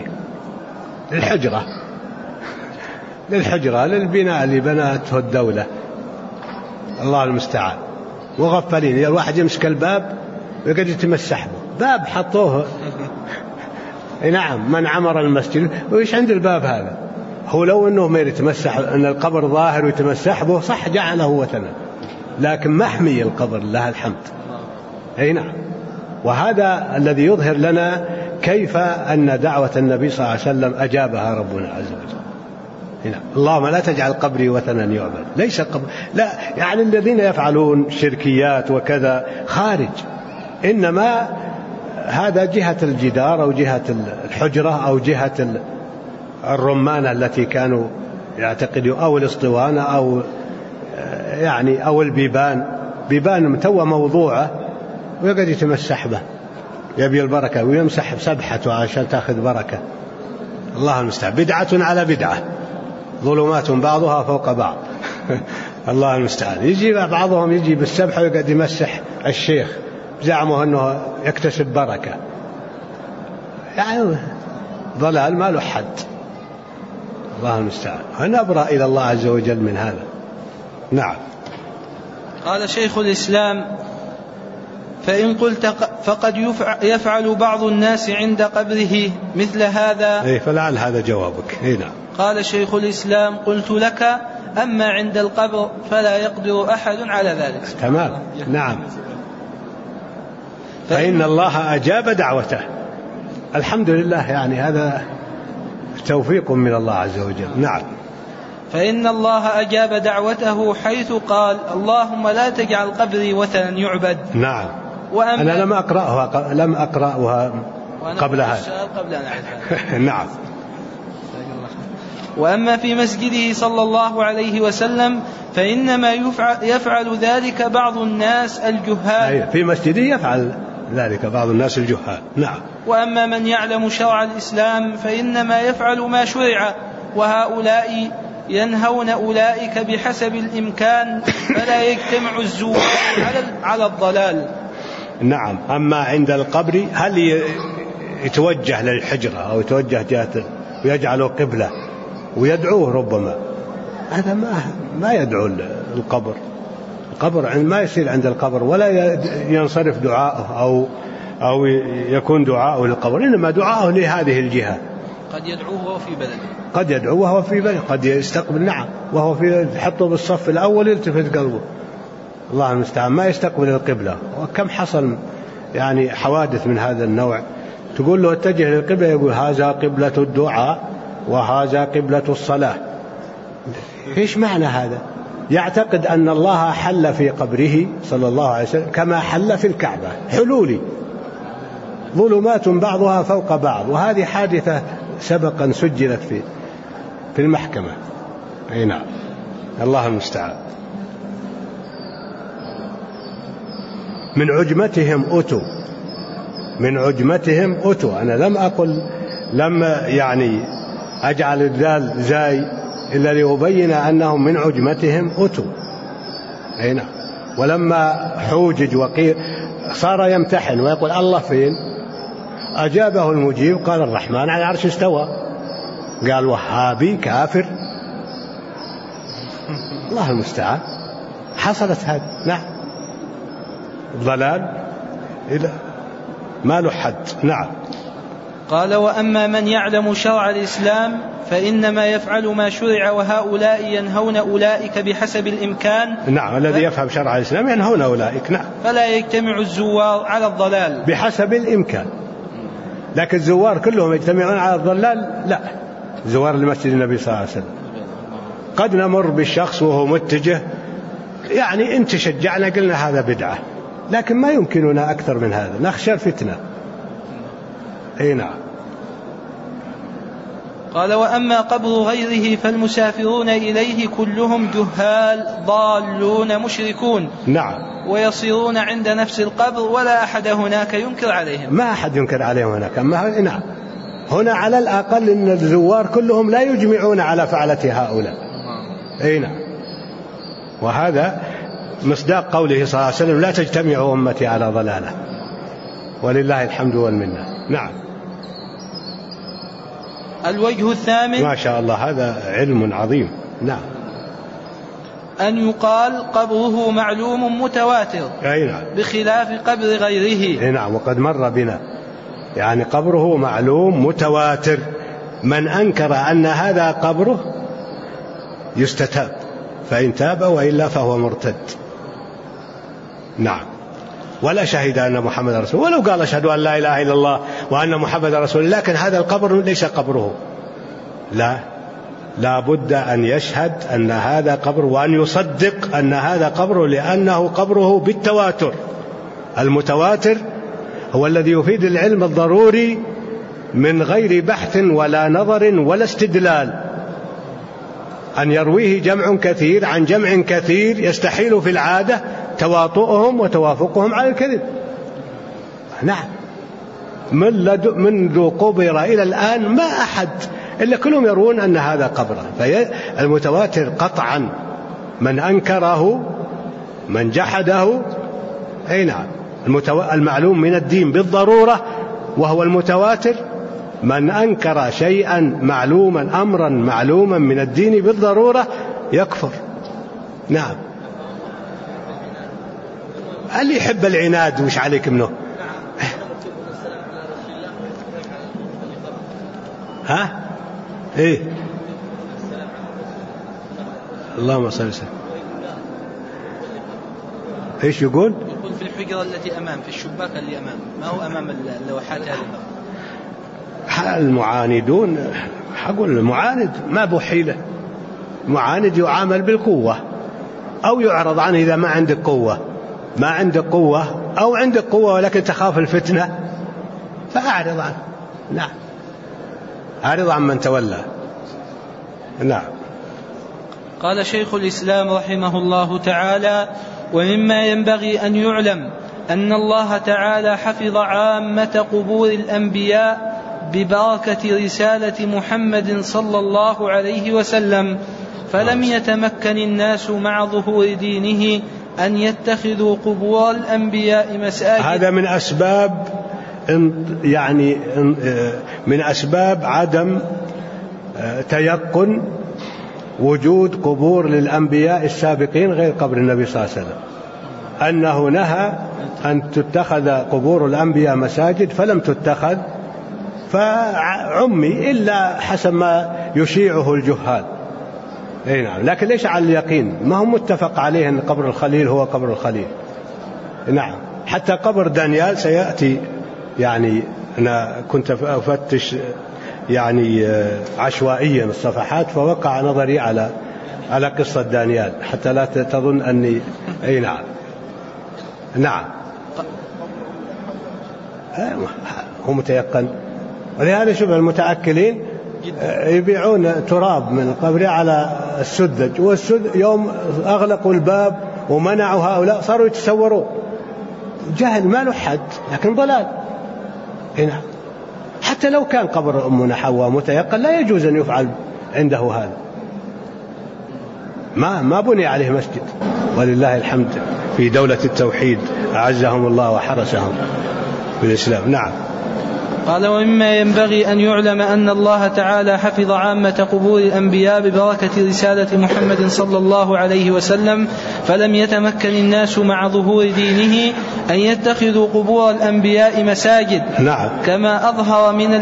للحجرة للبناء اللي بنته الدولة، الله المستعان. وغفلين، الواحد يمسك الباب ويقعد يتمسح به، باب حطوه. نعم، من عمر المسجد وإيش عند الباب هذا؟ هو لو أنه ما يتمسح، أن القبر ظاهر ويتمسح به صح، جعله وثنا، لكن محمي القبر لله الحمد. أي نعم. وهذا الذي يظهر لنا كيف أن دعوة النبي صلى الله عليه وسلم أجابها ربنا عز وجل. هنا اللهم لا تجعل قبري وثنا يعبد، ليس قبر، لا يعني الذين يفعلون شركيات وكذا خارج، إنما هذا جهة الجدار أو جهة الحجرة أو جهة الرمانة التي كانوا يعتقدوا، أو الاسطوانة أو يعني أو بيبان متوى موضوعة ويقعد يتمسح به، يبي البركة ويمسح بسبحته عشان تأخذ بركة. الله المستعان. بدعة على بدعة، ظلمات بعضها فوق بعض. الله المستعان. يجي بعضهم يجي بالسبحة ويقعد يمسح الشيخ، زعموا أنه يكتسب بركة، يعني ضلال ما له حد. الله المستعان. فنبرأ إلى الله عز وجل من هذا. نعم. قال شيخ الإسلام: فإن قلت فقد يفعل بعض الناس عند قبره مثل هذا، فلعل هذا جوابك. نعم. قال شيخ الإسلام: قلت لك: أما عند القبر فلا يقدر أحد على ذلك. تمام. نعم. فإن الله أجاب دعوته، الحمد لله، يعني هذا توفيق من الله عز وجل. نعم. فإن الله أجاب دعوته حيث قال اللهم لا تجعل قبري وثنا يعبد. نعم. أنا لم أقرأها قبل هذا. قبل أن أعرفها. نعم. وأما في مسجده صلى الله عليه وسلم فإنما يفعل ذلك بعض الناس الجهال. في مسجده يفعل ذلك بعض الناس الجهال. نعم. وأما من يعلم شرع الإسلام فإنما يفعل ما شرع، وهؤلاء ينهون أولئك بحسب الإمكان، فلا يجتمع الزوار على الضلال. نعم. أما عند القبر هل يتوجه للحجرة أو يتوجه جهته ويجعله قبلة ويدعوه؟ ربما هذا ما يدعو القبر ما يصير عند القبر، ولا ينصرف دعاءه أو يكون دعاءه للقبر، إنما دعاءه لهذه الجهة. قد يدعوه وهو في بلده، قد يدعوه وهو في بلده، قد يستقبل. نعم. وهو يحطه بالصف الأول يلتفت قلبه، الله المستعان، ما يستقبل القبلة. وكم حصل يعني حوادث من هذا النوع، تقول له اتجه للقبلة يقول هذا قبلة الدعاء وهذا قبلة الصلاة. ايش معنى هذا؟ يعتقد أن الله حل في قبره صلى الله عليه وسلم كما حل في الكعبة، حلولي، ظلمات بعضها فوق بعض. وهذه حادثة سبقا سجلت في المحكمة. أي نعم. الله المستعان. من عجمتهم أتوا. أنا لم يعني أجعل الذال زاي إلا لأبين أنهم من عجمتهم أتوا. أي نعم. ولما حوجج وقيل صار يمتحن ويقول الله فين؟ أجابه المجيب قال الرحمن على العرش استوى. قال وهابي كافر. الله المستعان. حصلت هذه. نعم. ضلال إلى ما له حد. نعم. قال وأما من يعلم شرع الإسلام فإنما يفعل ما شرع، وهؤلاء ينهون أولئك بحسب الإمكان. نعم. الذي يفهم شرع الإسلام ينهون أولئك. نعم. فلا يجتمع الزوار على الضلال بحسب الإمكان. لكن الزوار كلهم يجتمعون على الضلال؟ لا. زوار المسجد النبي صلى الله عليه وسلم قد نمر بالشخص وهو متجه، يعني إن تشجعنا قلنا هذا بدعة، لكن ما يمكننا أكثر من هذا، نخشى الفتنة. أي نعم. قال وأما قبر غيره فالمسافرون إليه كلهم جهال ضالون مشركون. نعم. ويصيرون عند نفس القبر ولا أحد هناك ينكر عليهم. ما أحد ينكر عليهم هناك. أما نعم هنا على الأقل إن الزوار كلهم لا يجمعون على فعلة هؤلاء. أي نعم. وهذا مصداق قوله صلى الله عليه وسلم لا تجتمع أمتي على ضلالة، ولله الحمد والمنة. نعم. الوجه الثامن. ما شاء الله هذا علم عظيم. نعم. أن يقال قبره معلوم متواتر. أي نعم. بخلاف قبر غيره. أي نعم. وقد مر بنا يعني قبره معلوم متواتر، من أنكر أن هذا قبره يستتاب، فإن تاب وإلا فهو مرتد. نعم. ولا شهد أن محمد رسول، ولو قال أشهد أن لا إله إلا الله وأن محمد رسول، لكن هذا القبر ليس قبره. لا بد أن يشهد أن هذا قبر، وأن يصدق أن هذا قبره، لأنه قبره بالتواتر. المتواتر هو الذي يفيد العلم الضروري من غير بحث ولا نظر ولا استدلال، أن يرويه جمع كثير عن جمع كثير يستحيل في العادة تواطؤهم وتوافقهم على الكذب. نعم. منذ قبر إلى الآن ما أحد إلا كلهم يروون أن هذا قبره. فالمتواتر قطعا من أنكره من جحده. أي نعم. المعلوم من الدين بالضرورة وهو المتواتر، من أنكر شيئا معلوما أمرا معلوما من الدين بالضرورة يكفر. نعم. اللي يحب العناد وش عليك منه؟ ها؟ إيه؟ اللهم صل وسلم. إيش يقول؟ يقول في الحجرة التي أمام، في الشباك اللي أمام، ما هو أمام اللوحات هذه. المعاندون، حقول المعاند ما بو حيلة، معاند يعامل بالقوة أو يعرض عنه إذا ما عندك قوة أو عندك قوة ولكن تخاف الفتنة فأعرض عنه. نعم، أعرض عن من تولى. نعم. قال شيخ الإسلام رحمه الله تعالى: ومما ينبغي أن يعلم أن الله تعالى حفظ عامة قبور الأنبياء ببركة رسالة محمد صلى الله عليه وسلم، فلم يتمكن الناس مع ظهور دينه أن يتخذوا قبور الأنبياء مساجد. هذا من أسباب عدم تيقن وجود قبور للأنبياء السابقين غير قبر النبي صلى الله عليه وسلم، أنه نهى أن تتخذ قبور الأنبياء مساجد فلم تتخذ، فعمي إلا حسب ما يشيعه الجهال. نعم، لكن ليس على اليقين، ما هو متفق عليه أن قبر الخليل هو قبر الخليل. نعم، حتى قبر دانيال سيأتي. يعني أنا كنت أفتش عشوائيا الصفحات فوقع نظري على قصة دانيال حتى لا تظن أني نعم هو متيقن. ولهذا شوف المتأكلين يبيعون تراب من القبر على السذج، والسذج يوم أغلقوا الباب ومنعوا هؤلاء صاروا يتصوروا. جهل ما له حد، لكن ضلال. نعم، حتى لو كان قبر أمنا حواء متيقن لا يجوز أن يفعل عنده هذا، ما بني عليه مسجد. ولله الحمد في دولة التوحيد أعزهم الله وحرسهم بالإسلام. نعم. قال: ومما ينبغي أن يعلم أن الله تعالى حفظ عامة قبور الأنبياء ببركة رسالة محمد صلى الله عليه وسلم، فلم يتمكن الناس مع ظهور دينه أن يتخذوا قبور الأنبياء مساجد. نعم. كما أظهر من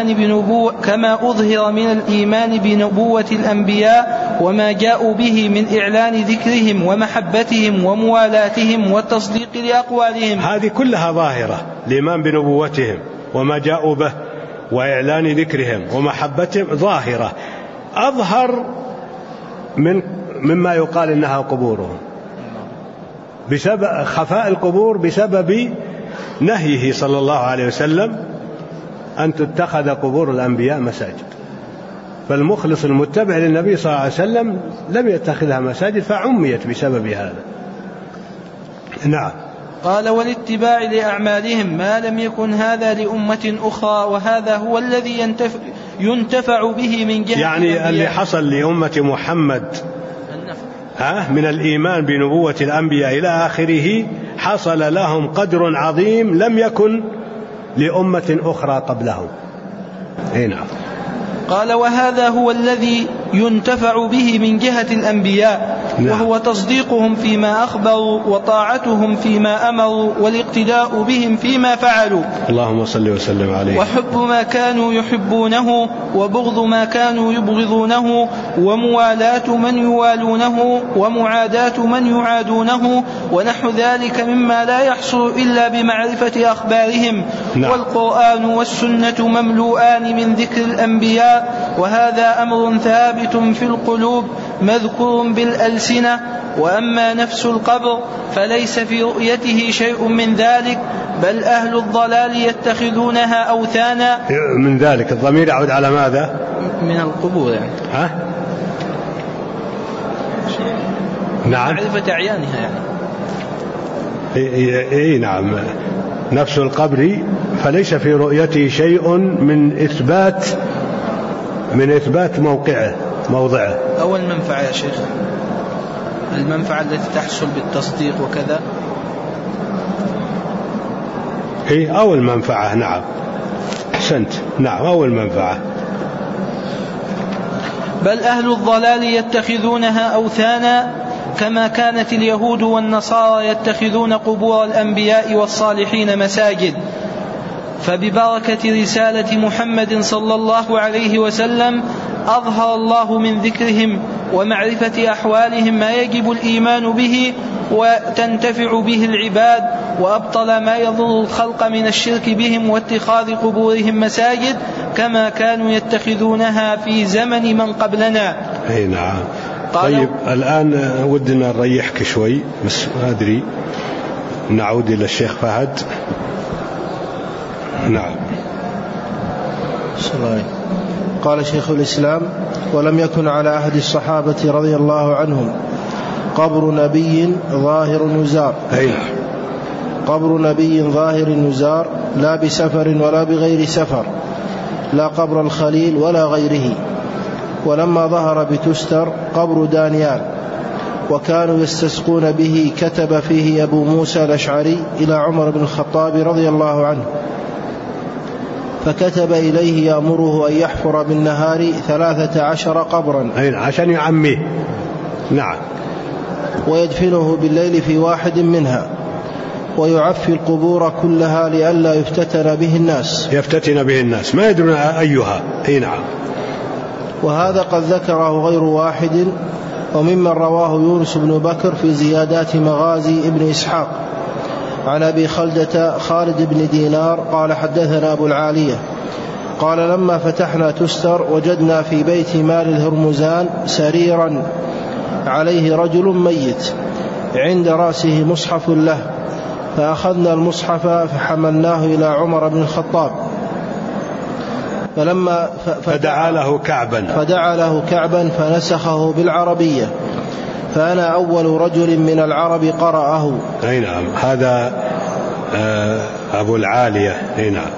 الإيمان بنبوة الأنبياء وما جاءوا به من إعلان ذكرهم ومحبتهم وموالاتهم والتصديق لأقوالهم. هذه كلها ظاهرة، الإيمان بنبوتهم وما جاءوا به وإعلان ذكرهم ومحبتهم ظاهرة، أظهر مما يقال إنها قبورهم، بسبب خفاء القبور بسبب نهيه صلى الله عليه وسلم أن تتخذ قبور الأنبياء مساجد. فالمخلص المتبع للنبي صلى الله عليه وسلم لم يتخذها مساجد فعميت بسبب هذا. نعم. قال: والاتباع لأعمالهم ما لم يكن هذا لأمة أخرى، وهذا هو الذي ينتفع به من جهة يعني اللي حصل لأمة محمد من الإيمان بنبوة الأنبياء إلى آخره حصل لهم قدر عظيم لم يكن لأمة أخرى قبلهم. نعم. قال: وهذا هو الذي ينتفع به من جهة الأنبياء، وهو تصديقهم فيما أخبروا وطاعتهم فيما أمروا والاقتداء بهم فيما فعلوا. اللهم صل وسلم عليه. وحب ما كانوا يحبونه وبغض ما كانوا يبغضونه وموالاة من يوالونه ومعاداة من يعادونه ونحو ذلك مما لا يحصل إلا بمعرفة أخبارهم. والقرآن والسنة مملوءان من ذكر الأنبياء، وهذا أمر ثابت في القلوب مذكور بالألسنة. وأما نفس القبر فليس في رؤيته شيء من ذلك، بل أهل الضلال يتخذونها أوثانا. من ذلك الضمير يعود على ماذا؟ من القبور يعني. نعم. معرفة أعيانها يعني. نعم. نفس القبر فليس في رؤيته شيء من إثبات موضعه. أو المنفعة يا شيخ، المنفعة التي تحصل بالتصديق وكذا. أو المنفعة. نعم أحسنت. نعم أو المنفعة. بل أهل الضلال يتخذونها أوثانا، كما كانت اليهود والنصارى يتخذون قبور الأنبياء والصالحين مساجد. فببركة رسالة محمد صلى الله عليه وسلم أظهر الله من ذكرهم ومعرفة أحوالهم ما يجب الإيمان به وتنتفع به العباد، وأبطل ما يضر الخلق من الشرك بهم واتخاذ قبورهم مساجد كما كانوا يتخذونها في زمن من قبلنا. نعم. طيب الآن ودنا نريحك شوي بس ما أدري، نعود إلى الشيخ فهد. نعم. قال شيخ الإسلام: ولم يكن على عهد الصحابة رضي الله عنهم قبر نبي ظاهر يزار، قبر نبي ظاهر يزار، لا بسفر ولا بغير سفر، لا قبر الخليل ولا غيره. ولما ظهر بتستر قبر دانيال وكانوا يستسقون به، كتب فيه أبو موسى الأشعري إلى عمر بن الخطاب رضي الله عنه، فكتب إليه يأمره أن يحفر بالنهار 13 قبرا عشان يعميه. نعم. ويدفنه بالليل في واحد منها، ويعفي القبور كلها لئلا يفتتن به الناس، ما يدرون أيها. نعم. وهذا قد ذكره غير واحد، وممن رواه يونس بن بكر في زيادات مغازي ابن إسحاق عن أبي خلدة خالد بن دينار قال: حدثنا أبو العالية قال: لما فتحنا تستر وجدنا في بيت مال الهرمزان سريرا عليه رجل ميت، عند رأسه مصحف له، فأخذنا المصحف فحملناه إلى عمر بن الخطاب، فدعا له كعبا فنسخه بالعربية، فأنا أول رجل من العرب قرأه. نعم. هذا أبو العالية. نعم.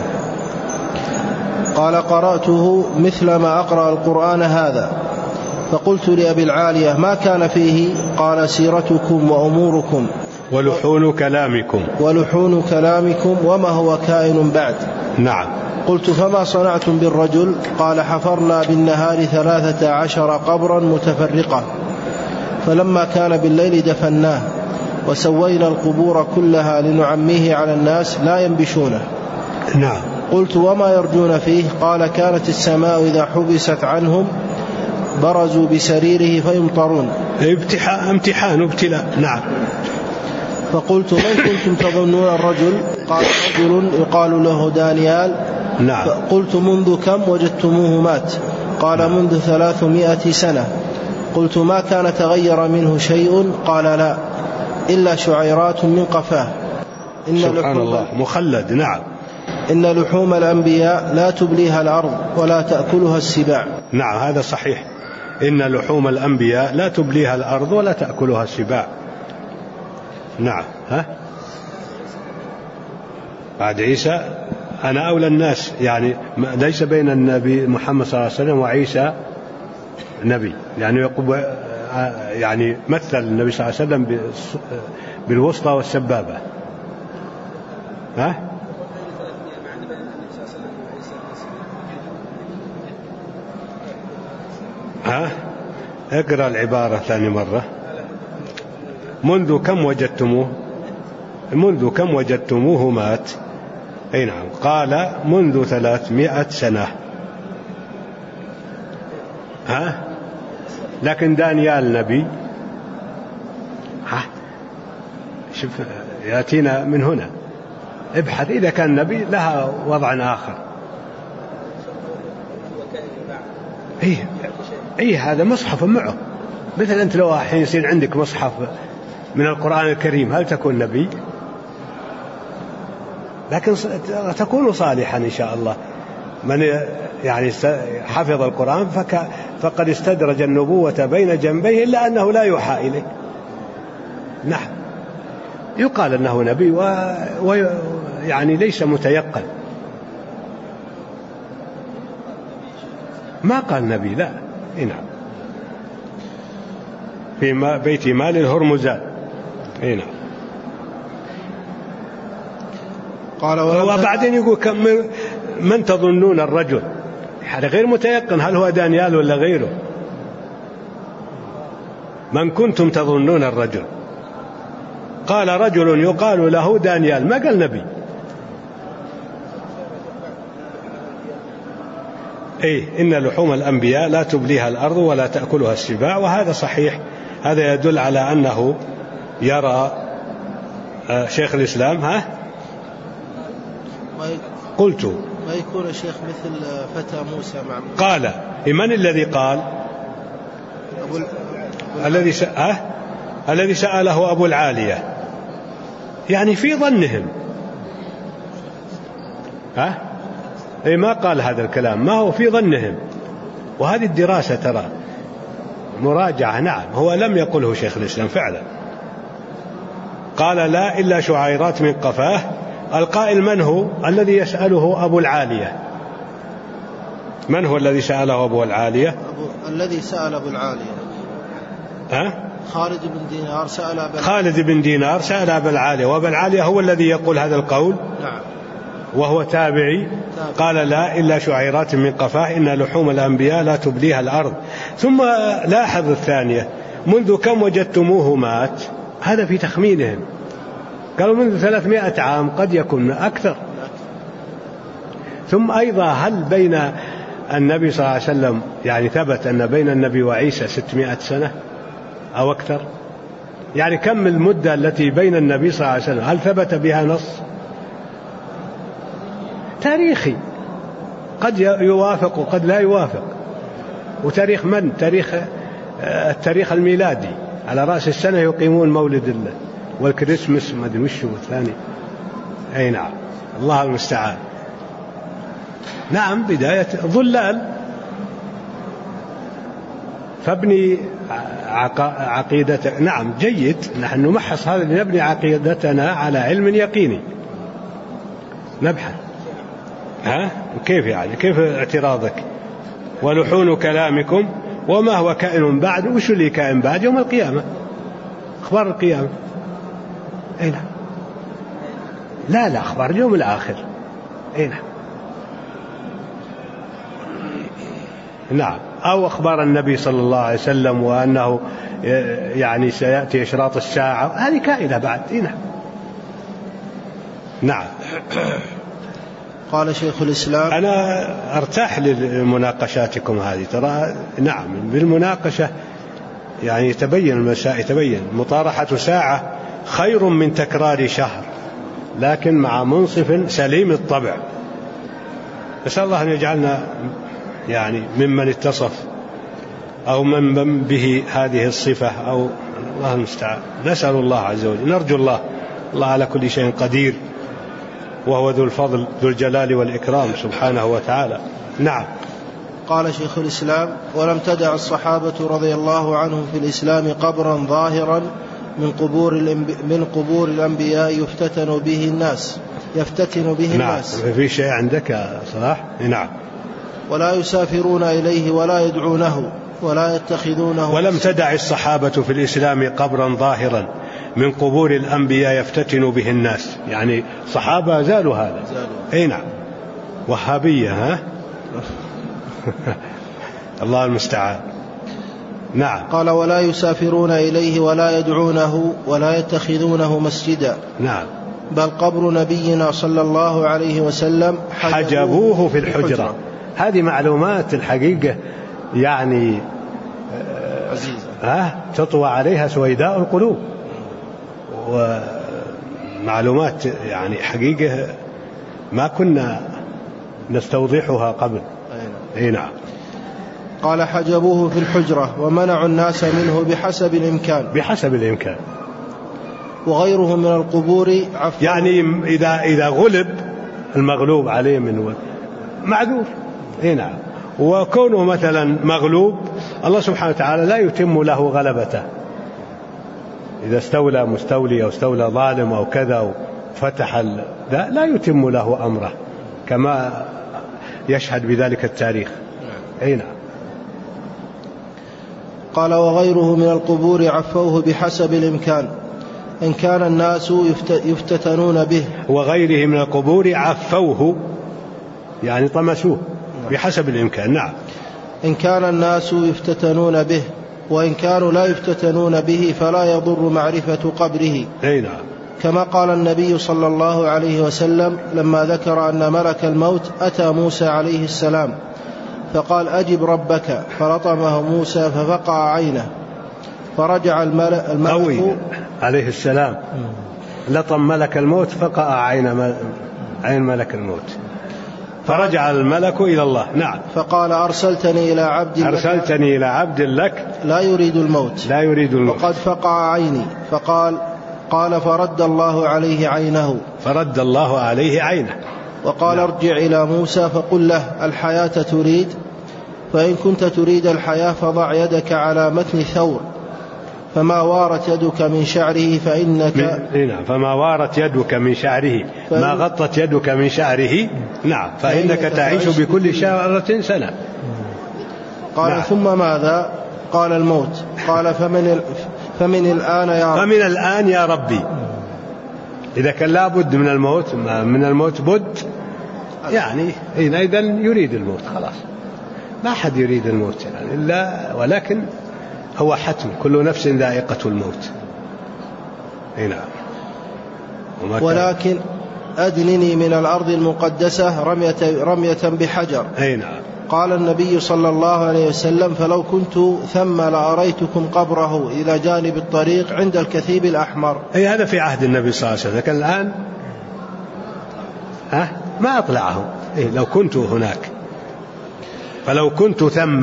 قال: قرأته مثل ما أقرأ القرآن هذا. فقلت لأبي العالية: ما كان فيه؟ قال: سيرتكم وأموركم ولحون كلامكم وما هو كائن بعد. نعم. قلت: فما صنعتم بالرجل؟ قال: حفرنا بالنهار 13 قبرا متفرقة، فلما كان بالليل دفناه، وسوينا القبور كلها لنعميه على الناس لا ينبشونه. نعم. قلت: وما يرجون فيه؟ قال: كانت السماء إذا حبست عنهم برزوا بسريره فيمطرون. امتحان وابتلاء. نعم. فقلت: من كنتم تظنون الرجل؟ قال: رجل يقال له دانيال. نعم. قلت: منذ كم وجدتموه مات؟ قال: منذ 300 سنة. قلت: ما كان تغير منه شيء؟ قال: لا، إلا شعيرات من قفاه. سبحان الله، مخلد. نعم. إن لحوم الأنبياء لا تبليها الأرض ولا تأكلها السباع. نعم، هذا صحيح. إن لحوم الأنبياء لا تبليها الأرض ولا تأكلها السباع. نعم. بعد عيسى أنا أولى الناس، يعني ليس بين النبي محمد صلى الله عليه وسلم وعيسى نبي، يعني مثل النبي صلى الله عليه وسلم بالوسطى والسبابة. اقرأ العبارة ثاني مرة. منذ كم وجدتموه مات. نعم. قال: منذ 300 سنة. لكن دانيال نبي. شوف، يأتينا من هنا. ابحث، إذا كان نبي لها وضع آخر. هذا مصحف معه، مثل أنت لو الحين يصير عندك مصحف من القرآن الكريم، هل تكون نبي؟ لكن تكون صالحا إن شاء الله. من يعني حفظ القرآن فقد استدرج النبوة بين جنبيه، إلا أنه لا يوحى إليه. نعم. يقال أنه نبي ويعني ليس متيقن. ما قال نبي، لا. نعم. في بيت مال الهرمزان. نعم. وبعدين يقول: من تظنون الرجل؟ هذا غير متيقن، هل هو دانيال ولا غيره؟ من كنتم تظنون الرجل؟ قال: رجل يقال له دانيال، ما قال نبي. إن لحوم الأنبياء لا تبليها الأرض ولا تأكلها السباع. وهذا صحيح، هذا يدل على أنه يرى شيخ الإسلام. قلت: ما يكون الشيخ مثل فتى موسى مع قال: من الذي قال؟ الذي سأله أبو العالية، يعني في ظنهم. ما قال هذا الكلام، ما هو في ظنهم. وهذه الدراسة ترى مراجعة. نعم، هو لم يقله شيخ الإسلام فعلا، قال لا إلا شعيرات من قفاه. القائل من هو؟ الذي يسأله أبو العالية. من هو الذي سأله أبو العالية؟ الذي سأل أبو العالية خالد بن دينار سأل أبو العالية، وأبو العالية هو الذي يقول هذا القول. نعم. وهو تابعي. قال لا إلا شعيرات من قفاه إن لحوم الأنبياء لا تبليها الأرض. ثم لاحظ الثانية، منذ كم وجدتموه مات؟ هذا في تخمينهم، قالوا منذ 300 عام، قد يكون أكثر. ثم أيضا هل بين النبي صلى الله عليه وسلم، يعني ثبت أن بين النبي وعيسى 600 سنة أو أكثر؟ يعني كم المدة التي بين النبي صلى الله عليه وسلم؟ هل ثبت بها نص تاريخي؟ قد يوافق وقد لا يوافق. وتاريخ من؟ التاريخ الميلادي، على رأس السنة يقيمون مولد الله والكريسماس ما أدري وش هو الثاني. أي نعم، الله المستعان. نعم، بداية ظلال. فابني عقيدتك. نعم، جيد، نحن نمحص هذا لنبني عقيدتنا على علم يقيني، نبحث. كيف يعني؟ كيف اعتراضك؟ ولحون كلامكم وما هو كائن بعد. وش اللي كائن بعد؟ يوم القيامة، أخبار القيامة. أي نعم. لا أخبار اليوم الآخر. أي نعم. نعم، أو أخبار النبي صلى الله عليه وسلم وأنه يعني سيأتي إشراط الساعة، هذه كائنة بعد. نعم. نعم. قال شيخ الإسلام: أنا أرتاح لمناقشاتكم هذه، ترى. نعم، بالمناقشة يعني تبين المسائل، تبين. مطارحة ساعة خير من تكرار شهر، لكن مع منصف سليم الطبع. نسأل الله أن يجعلنا يعني ممن اتصف أو من به هذه الصفة، أو الله المستعان. نسأل الله عز وجل، نرجو الله على كل شيء قدير، وهو ذو الفضل ذو الجلال والإكرام سبحانه وتعالى. نعم. قال شيخ الإسلام: ولم تدع الصحابة رضي الله عنهم في الإسلام قبرا ظاهرا من قبور الأنبياء يفتتن به الناس. نعم. في شيء عندك صلاح؟ نعم. ولا يسافرون إليه ولا يدعونه ولا يتخذونه. ولم تدع الصحابة في الإسلام قبرا ظاهرا من قبور الأنبياء يفتتن به الناس، يعني صحابة زالوا هذا. أي نعم. وهابية. الله المستعان. نعم. قال: ولا يسافرون إليه ولا يدعونه ولا يتخذونه مسجدا. نعم. بل قبر نبينا صلى الله عليه وسلم حجبوه في الحجرة. هذه معلومات الحقيقة يعني عزيزة، تطوى عليها سويداء القلوب، ومعلومات يعني حقيقة ما كنا نستوضحها قبل. أي نعم. قال: حجبوه في الحجرة ومنعوا الناس منه بحسب الإمكان. وغيره من القبور يعني إذا غلب المغلوب عليه من معذور. أي نعم. وكونه مثلا مغلوب، الله سبحانه وتعالى لا يتم له غلبته. إذا استولى مستولي أو استولى ظالم أو كذا وفتح لا يتم له أمره، كما يشهد بذلك التاريخ. أي نعم. قال: وغيره من القبور عفوه بحسب الإمكان إن كان الناس يفتتنون به. وغيره من القبور عفوه يعني طمسوه بحسب الإمكان. نعم. إن كان الناس يفتتنون به، وإن كانوا لا يفتتنون به فلا يضر معرفة قبره. أي نعم. كما قال النبي صلى الله عليه وسلم لما ذكر أن ملك الموت أتى موسى عليه السلام فقال: أجب ربك، فرطمه موسى ففقع عينه، فرجع الملك عليه السلام لطم ملك الموت فقع عين ملك الموت، فرجع الملك إلى الله. نعم. فقال أرسلتني إلى عبد لك لا يريد الموت. وقد فقع عيني. قال فرد الله عليه عينه. وقال ارجع إلى موسى فقل له الحياة تريد، فإن كنت تريد الحياة فضع يدك على متن ثور، فما وارت يدك من شعره فما وارت يدك من شعره، ما غطت يدك من شعره. نعم. فإنك تعيش بكل شعرة سنة. قال نعم. ثم ماذا؟ قال الموت. قال فمن الآن يا ربي. إذا كان لابد من الموت بد، يعني إذا يريد الموت خلاص. ما حد يريد الموت يعني إلا، ولكن هو حتم، كل نفس ذائقة الموت. نعم. ولكن أدنني من الأرض المقدسة رمية بحجر. نعم. قال النبي صلى الله عليه وسلم فلو كنت ثم لأريتكم قبره إلى جانب الطريق عند الكثيب الأحمر. هذا في عهد النبي صلى الله عليه وسلم، لكن الآن ما أطلعه. لو كنت هناك، فلو كنت ثم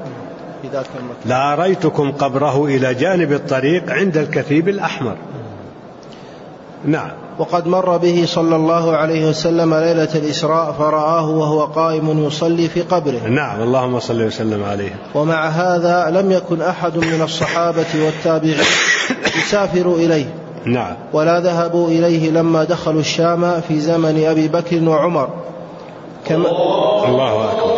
لأريتكم قبره إلى جانب الطريق عند الكثيب الأحمر. نعم. وقد مر به صلى الله عليه وسلم ليلة الإسراء فرآه وهو قائم يصلي في قبره. نعم. اللهم صل وسلم عليه. ومع هذا لم يكن أحد من الصحابة والتابعين يسافر إليه. نعم. ولا ذهبوا إليه لما دخلوا الشام في زمن أبي بكر وعمر. الله أكبر.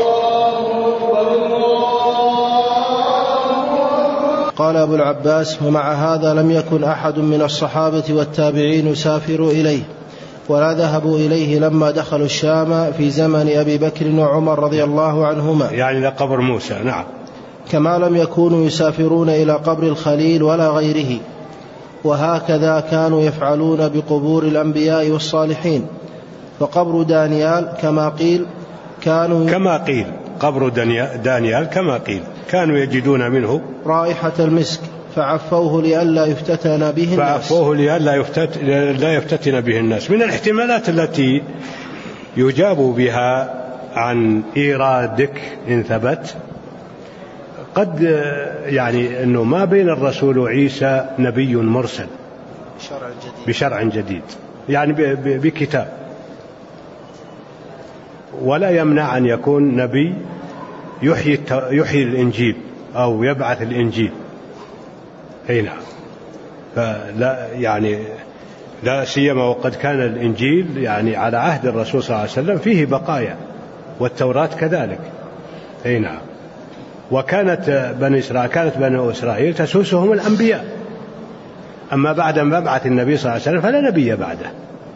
قال أبو العباس ومع هذا لم يكن أحد من الصحابة والتابعين يسافر إليه ولا ذهبوا إليه لما دخلوا الشام في زمن أبي بكر وعمر رضي الله عنهما، يعني لقبر موسى. نعم. كما لم يكونوا يسافرون إلى قبر الخليل ولا غيره. وهكذا كانوا يفعلون بقبور الأنبياء والصالحين. فقبر دانيال كما قيل قبر دانيال كما قيل كانوا يجدون منه رائحة المسك فعفوه لئلا يفتتن به الناس. من الاحتمالات التي يجاب بها عن إيرادك إن ثبت، قد يعني أنه ما بين الرسول وعيسى نبي مرسل بشرع جديد، يعني بكتاب، ولا يمنع أن يكون نبي يحيي الإنجيل أو يبعث الإنجيل. نعم. فلا يعني لا سيما وقد كان الإنجيل يعني على عهد الرسول صلى الله عليه وسلم فيه بقايا، والتوراة كذلك. نعم. وكانت بنو إسرائيل تسوسهم الأنبياء، أما بعد مبعث النبي صلى الله عليه وسلم فلا نبي بعده،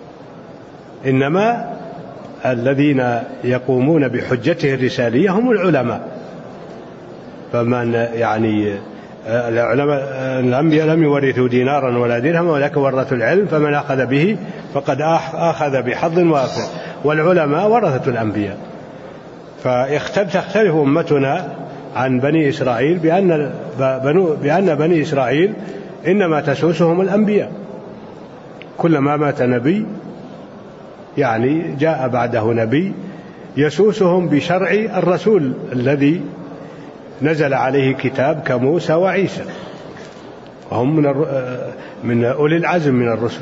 إنما الذين يقومون بحجته الرسالية هم العلماء. فمن يعني الأنبياء لم يورثوا دينارا ولا درهما ولكن ورثوا العلم، فمن أخذ به فقد أخذ بحظ وافر، والعلماء ورثة الأنبياء. فتختلف أمتنا عن بني إسرائيل بأن بني إسرائيل إنما تسوسهم الأنبياء، كلما مات نبي يعني جاء بعده نبي يسوسهم بشرع الرسول الذي نزل عليه كتاب كموسى وعيسى، وهم من أولي العزم من الرسل.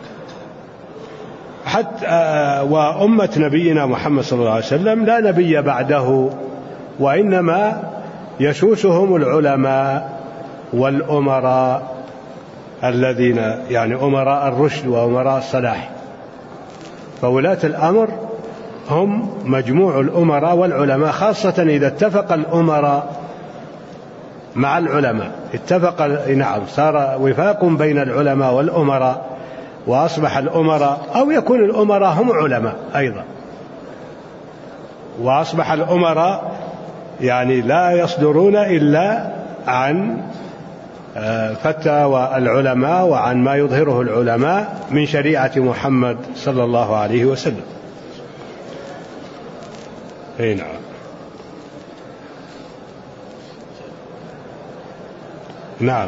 حتى وأمة نبينا محمد صلى الله عليه وسلم لا نبي بعده، وإنما يسوسهم العلماء والأمراء الذين يعني أمراء الرشد وأمراء الصلاح. فولاة الأمر هم مجموع الأمراء والعلماء، خاصة إذا اتفق الأمراء مع العلماء، نعم، صار وفاق بين العلماء والأمراء وأصبح الأمراء، أو يكون الأمراء هم علماء أيضا، وأصبح الأمراء يعني لا يصدرون إلا عن فتاوى العلماء وعن ما يظهره العلماء من شريعة محمد صلى الله عليه وسلم. نعم. نعم.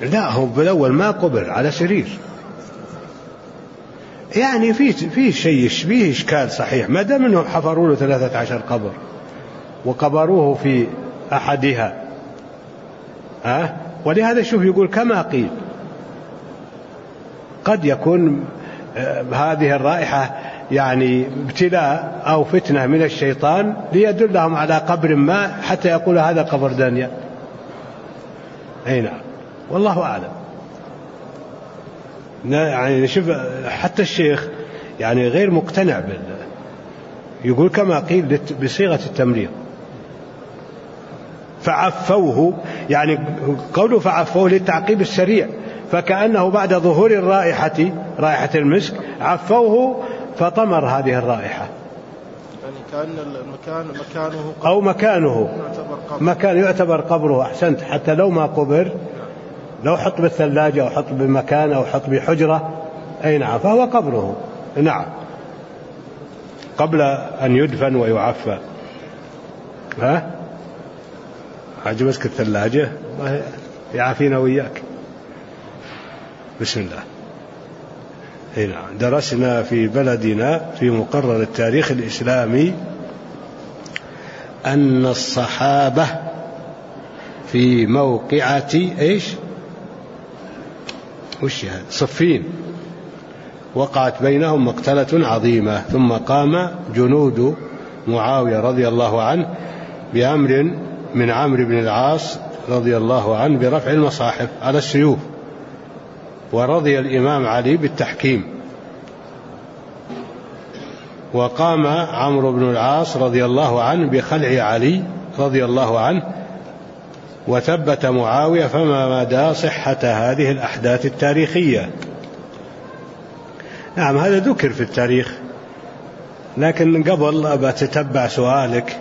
لا، هو بالأول ما قبر على سرير، يعني في شيء فيه إشكال صحيح، ما دام أنهم حفروا له 13 قبر وقبروه في أحدها، ولهذا شوف يقول كما قيل. قد يكون هذه الرائحة يعني ابتلاء أو فتنة من الشيطان ليدلهم على قبر ما حتى يقول هذا قبر دانيال. أي نعم، والله أعلم. يعني شوف حتى الشيخ يعني غير مقتنع يقول كما قيل بصيغة التمريض. فعفوه، يعني قوله فعفوه للتعقيب السريع، فكأنه بعد ظهور الرائحة، رائحة المسك، عفوه فطمر هذه الرائحة. يعني كأن المكان مكانه أو مكان يعتبر قبره. أحسنت، حتى لو ما قبر، لو حط بالثلاجة أو حط بمكان أو حط بحجرة، أي نعم، فهو قبره. نعم، قبل أن يدفن ويعفى. عجبتك الثلاجة؟ يعافينا وإياك. بسم الله. أي نعم، درسنا في بلدنا في مقرر التاريخ الإسلامي أن الصحابة في موقعة صفين وقعت بينهم مقتلة عظيمة، ثم قام جنود معاوية رضي الله عنه بأمر من عمرو بن العاص رضي الله عنه برفع المصاحف على السيوف، ورضي الإمام علي بالتحكيم. وقام عمرو بن العاص رضي الله عنه بخلع علي رضي الله عنه، وثبت معاوية، فما مدى صحة هذه الأحداث التاريخية؟ نعم، هذا ذكر في التاريخ، لكن قبل أبى تتبع سؤالك.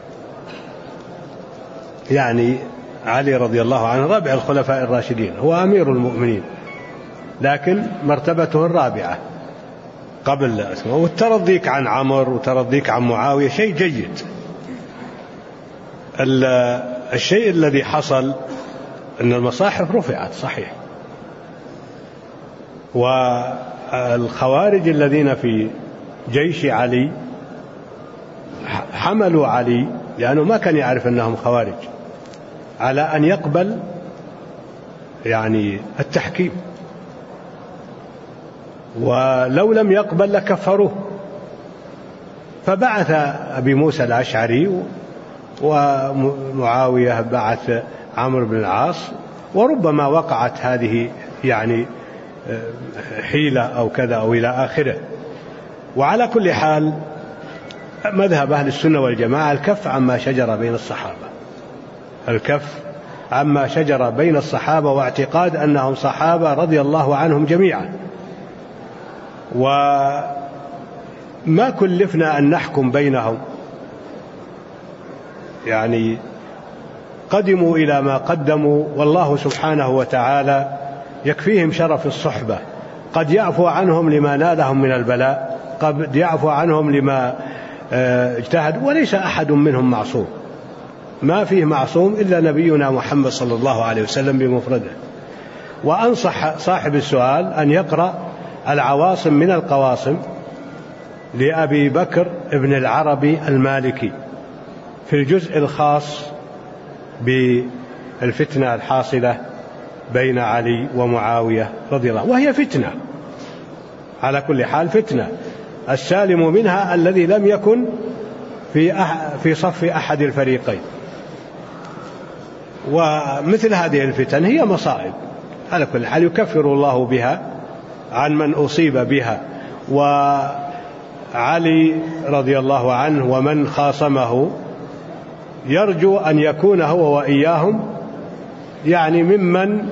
يعني علي رضي الله عنه رابع الخلفاء الراشدين، هو أمير المؤمنين، لكن مرتبته الرابعة قبل اسمه. والترضيك عن عمر وترضيك عن معاوية شيء جيد. الشيء الذي حصل أن المصاحف رفعت صحيح، والخوارج الذين في جيش علي حملوا علي، لأنه ما كان يعرف أنهم خوارج، على أن يقبل يعني التحكيم، ولو لم يقبل لكفروه. فبعث أبي موسى الأشعري، ومعاوية بعث عمرو بن العاص، وربما وقعت هذه يعني حيلة أو كذا أو إلى آخره. وعلى كل حال مذهب أهل السنة والجماعة الكف عما شجر بين الصحابة، الكف عما شجر بين الصحابة، واعتقاد أنهم صحابة رضي الله عنهم جميعا، وما كلفنا أن نحكم بينهم. يعني قدموا إلى ما قدموا، والله سبحانه وتعالى يكفيهم شرف الصحبة. قد يعفو عنهم لما نالهم من البلاء، قد يعفو عنهم لما اجتهدوا، وليس أحد منهم معصوم، ما فيه معصوم إلا نبينا محمد صلى الله عليه وسلم بمفرده. وأنصح صاحب السؤال أن يقرأ العواصم من القواصم لأبي بكر ابن العربي المالكي في الجزء الخاص بالفتنة الحاصلة بين علي ومعاوية رضي الله عنه، وهي فتنة على كل حال، فتنة السالم منها الذي لم يكن في صف أحد الفريقين. ومثل هذه الفتن هي مصائب على كل حال، يكفر الله بها عن من أصيب بها. وعلي رضي الله عنه ومن خاصمه يرجو أن يكون هو وإياهم يعني ممن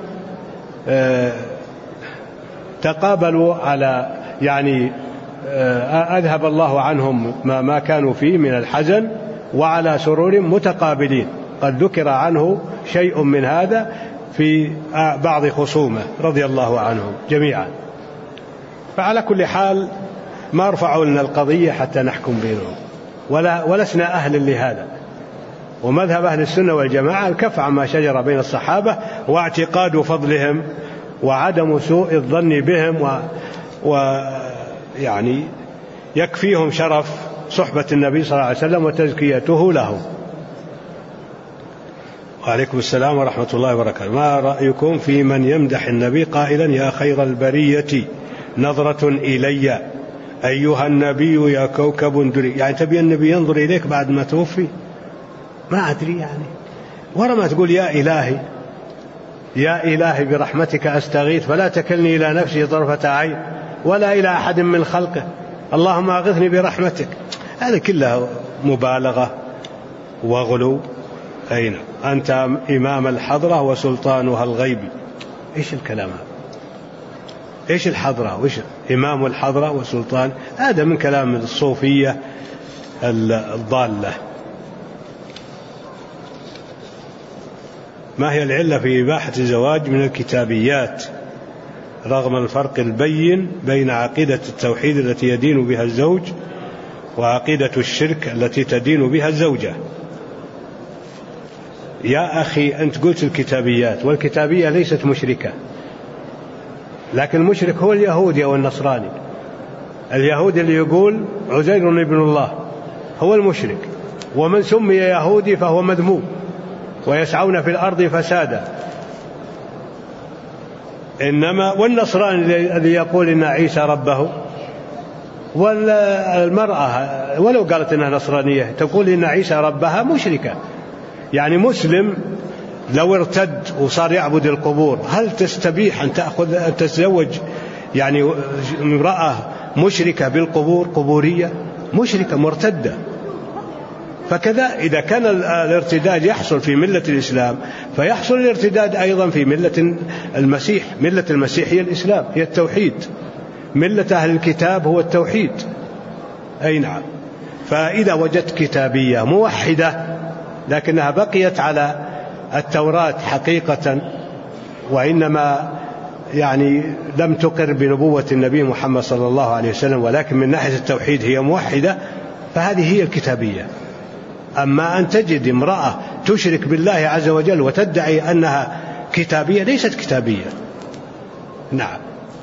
تقابلوا على يعني أذهب الله عنهم ما كانوا فيه من الحزن، وعلى سرور متقابلين. قد ذكر عنه شيء من هذا في بعض خصومه رضي الله عنهم جميعا. فعلى كل حال ما ارفعوا لنا القضية حتى نحكم بينهم، ولسنا أهل لهذا. ومذهب أهل السنة والجماعة الكف عما شجر بين الصحابة واعتقاد فضلهم وعدم سوء الظن بهم، ويعني يكفيهم شرف صحبة النبي صلى الله عليه وسلم وتزكيته له. وعليكم السلام ورحمة الله وبركاته. ما رأيكم في من يمدح النبي قائلا يا خير البرية نظرة إلي أيها النبي يا كوكب دري؟ يعني تبي النبي ينظر إليك بعد ما توفي؟ ما أدري يعني. ورا ما تقول يا إلهي يا إلهي برحمتك أستغيث فلا تكلني إلى نفسي طرفة عين ولا إلى أحد من خلقه اللهم أغثني برحمتك. هذا كلها مبالغة وغلو. أين أنت إمام الحضرة وسلطانها الغيبي؟ إيش الكلام هذا؟ إيش الحضرة وإيش إمام الحضرة وسلطان؟ هذا من كلام الصوفية الضالة. ما هي العلة في إباحة الزواج من الكتابيات رغم الفرق البين بين عقيدة التوحيد التي يدين بها الزوج وعقيدة الشرك التي تدين بها الزوجة؟ يا أخي أنت قلت الكتابيات، والكتابية ليست مشركة، لكن المشرك هو اليهودي أو النصراني. اليهودي اللي يقول عزير ابن الله هو المشرك، ومن سمي يهودي فهو مذموم ويسعون في الأرض فسادا. إنما والنصراني الذي يقول إن عيسى ربه، والمرأة ولو قالت إنها نصرانية تقول إن عيسى ربها مشركة. يعني مسلم لو ارتد وصار يعبد القبور هل تستبيح أن تتزوج يعني امرأة مشركة بالقبور، قبورية مشركة مرتدة؟ فكذا إذا كان الارتداد يحصل في ملة الإسلام فيحصل الارتداد أيضا في ملة المسيح. ملة المسيح هي الإسلام، هي التوحيد. ملة أهل الكتاب هو التوحيد. أي نعم. فإذا وجدت كتابية موحدة لكنها بقيت على التوراة حقيقة وإنما يعني لم تقر بنبوة النبي محمد صلى الله عليه وسلم، ولكن من ناحية التوحيد هي موحدة، فهذه هي الكتابية. أما أن تجد امرأة تشرك بالله عز وجل وتدعي أنها كتابية، ليست كتابية. نعم.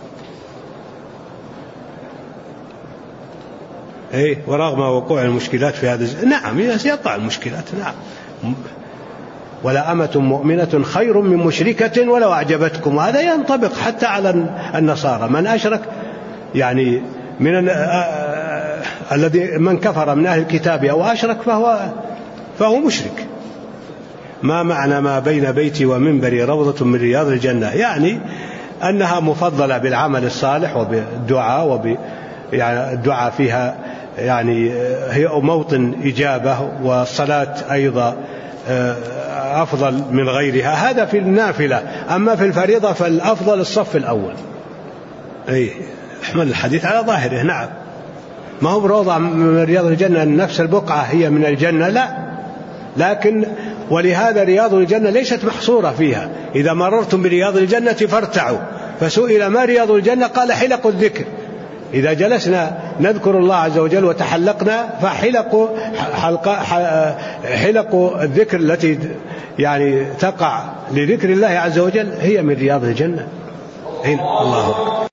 إيه، ورغم وقوع المشكلات في هذا نعم يقع المشكلات. نعم. ولا أمة مؤمنة خير من مشركة ولو أعجبتكم. وهذا ينطبق حتى على النصارى. من أشرك يعني من الذي من كفر من أهل الكتاب أو أشرك فهو مشرك. ما معنى ما بين بيتي ومنبري روضة من رياض الجنة؟ يعني أنها مفضلة بالعمل الصالح وبالدعاء يعني الدعاء فيها يعني هي موطن إجابة، والصلاة أيضا أفضل من غيرها. هذا في النافلة. أما في الفريضة فالأفضل الصف الأول. أي احمل الحديث على ظاهره. نعم. ما هو روضة من رياض الجنة نفس البقعة هي من الجنة، لا، لكن ولهذا رياض الجنة ليست محصورة فيها. إذا مررتم برياض الجنة فارتعوا. فسئل ما رياض الجنة قال حلق الذكر. إذا جلسنا نذكر الله عز وجل وتحلقنا حلق الذكر التي يعني تقع لذكر الله عز وجل هي من رياض الجنة. الله أكبر.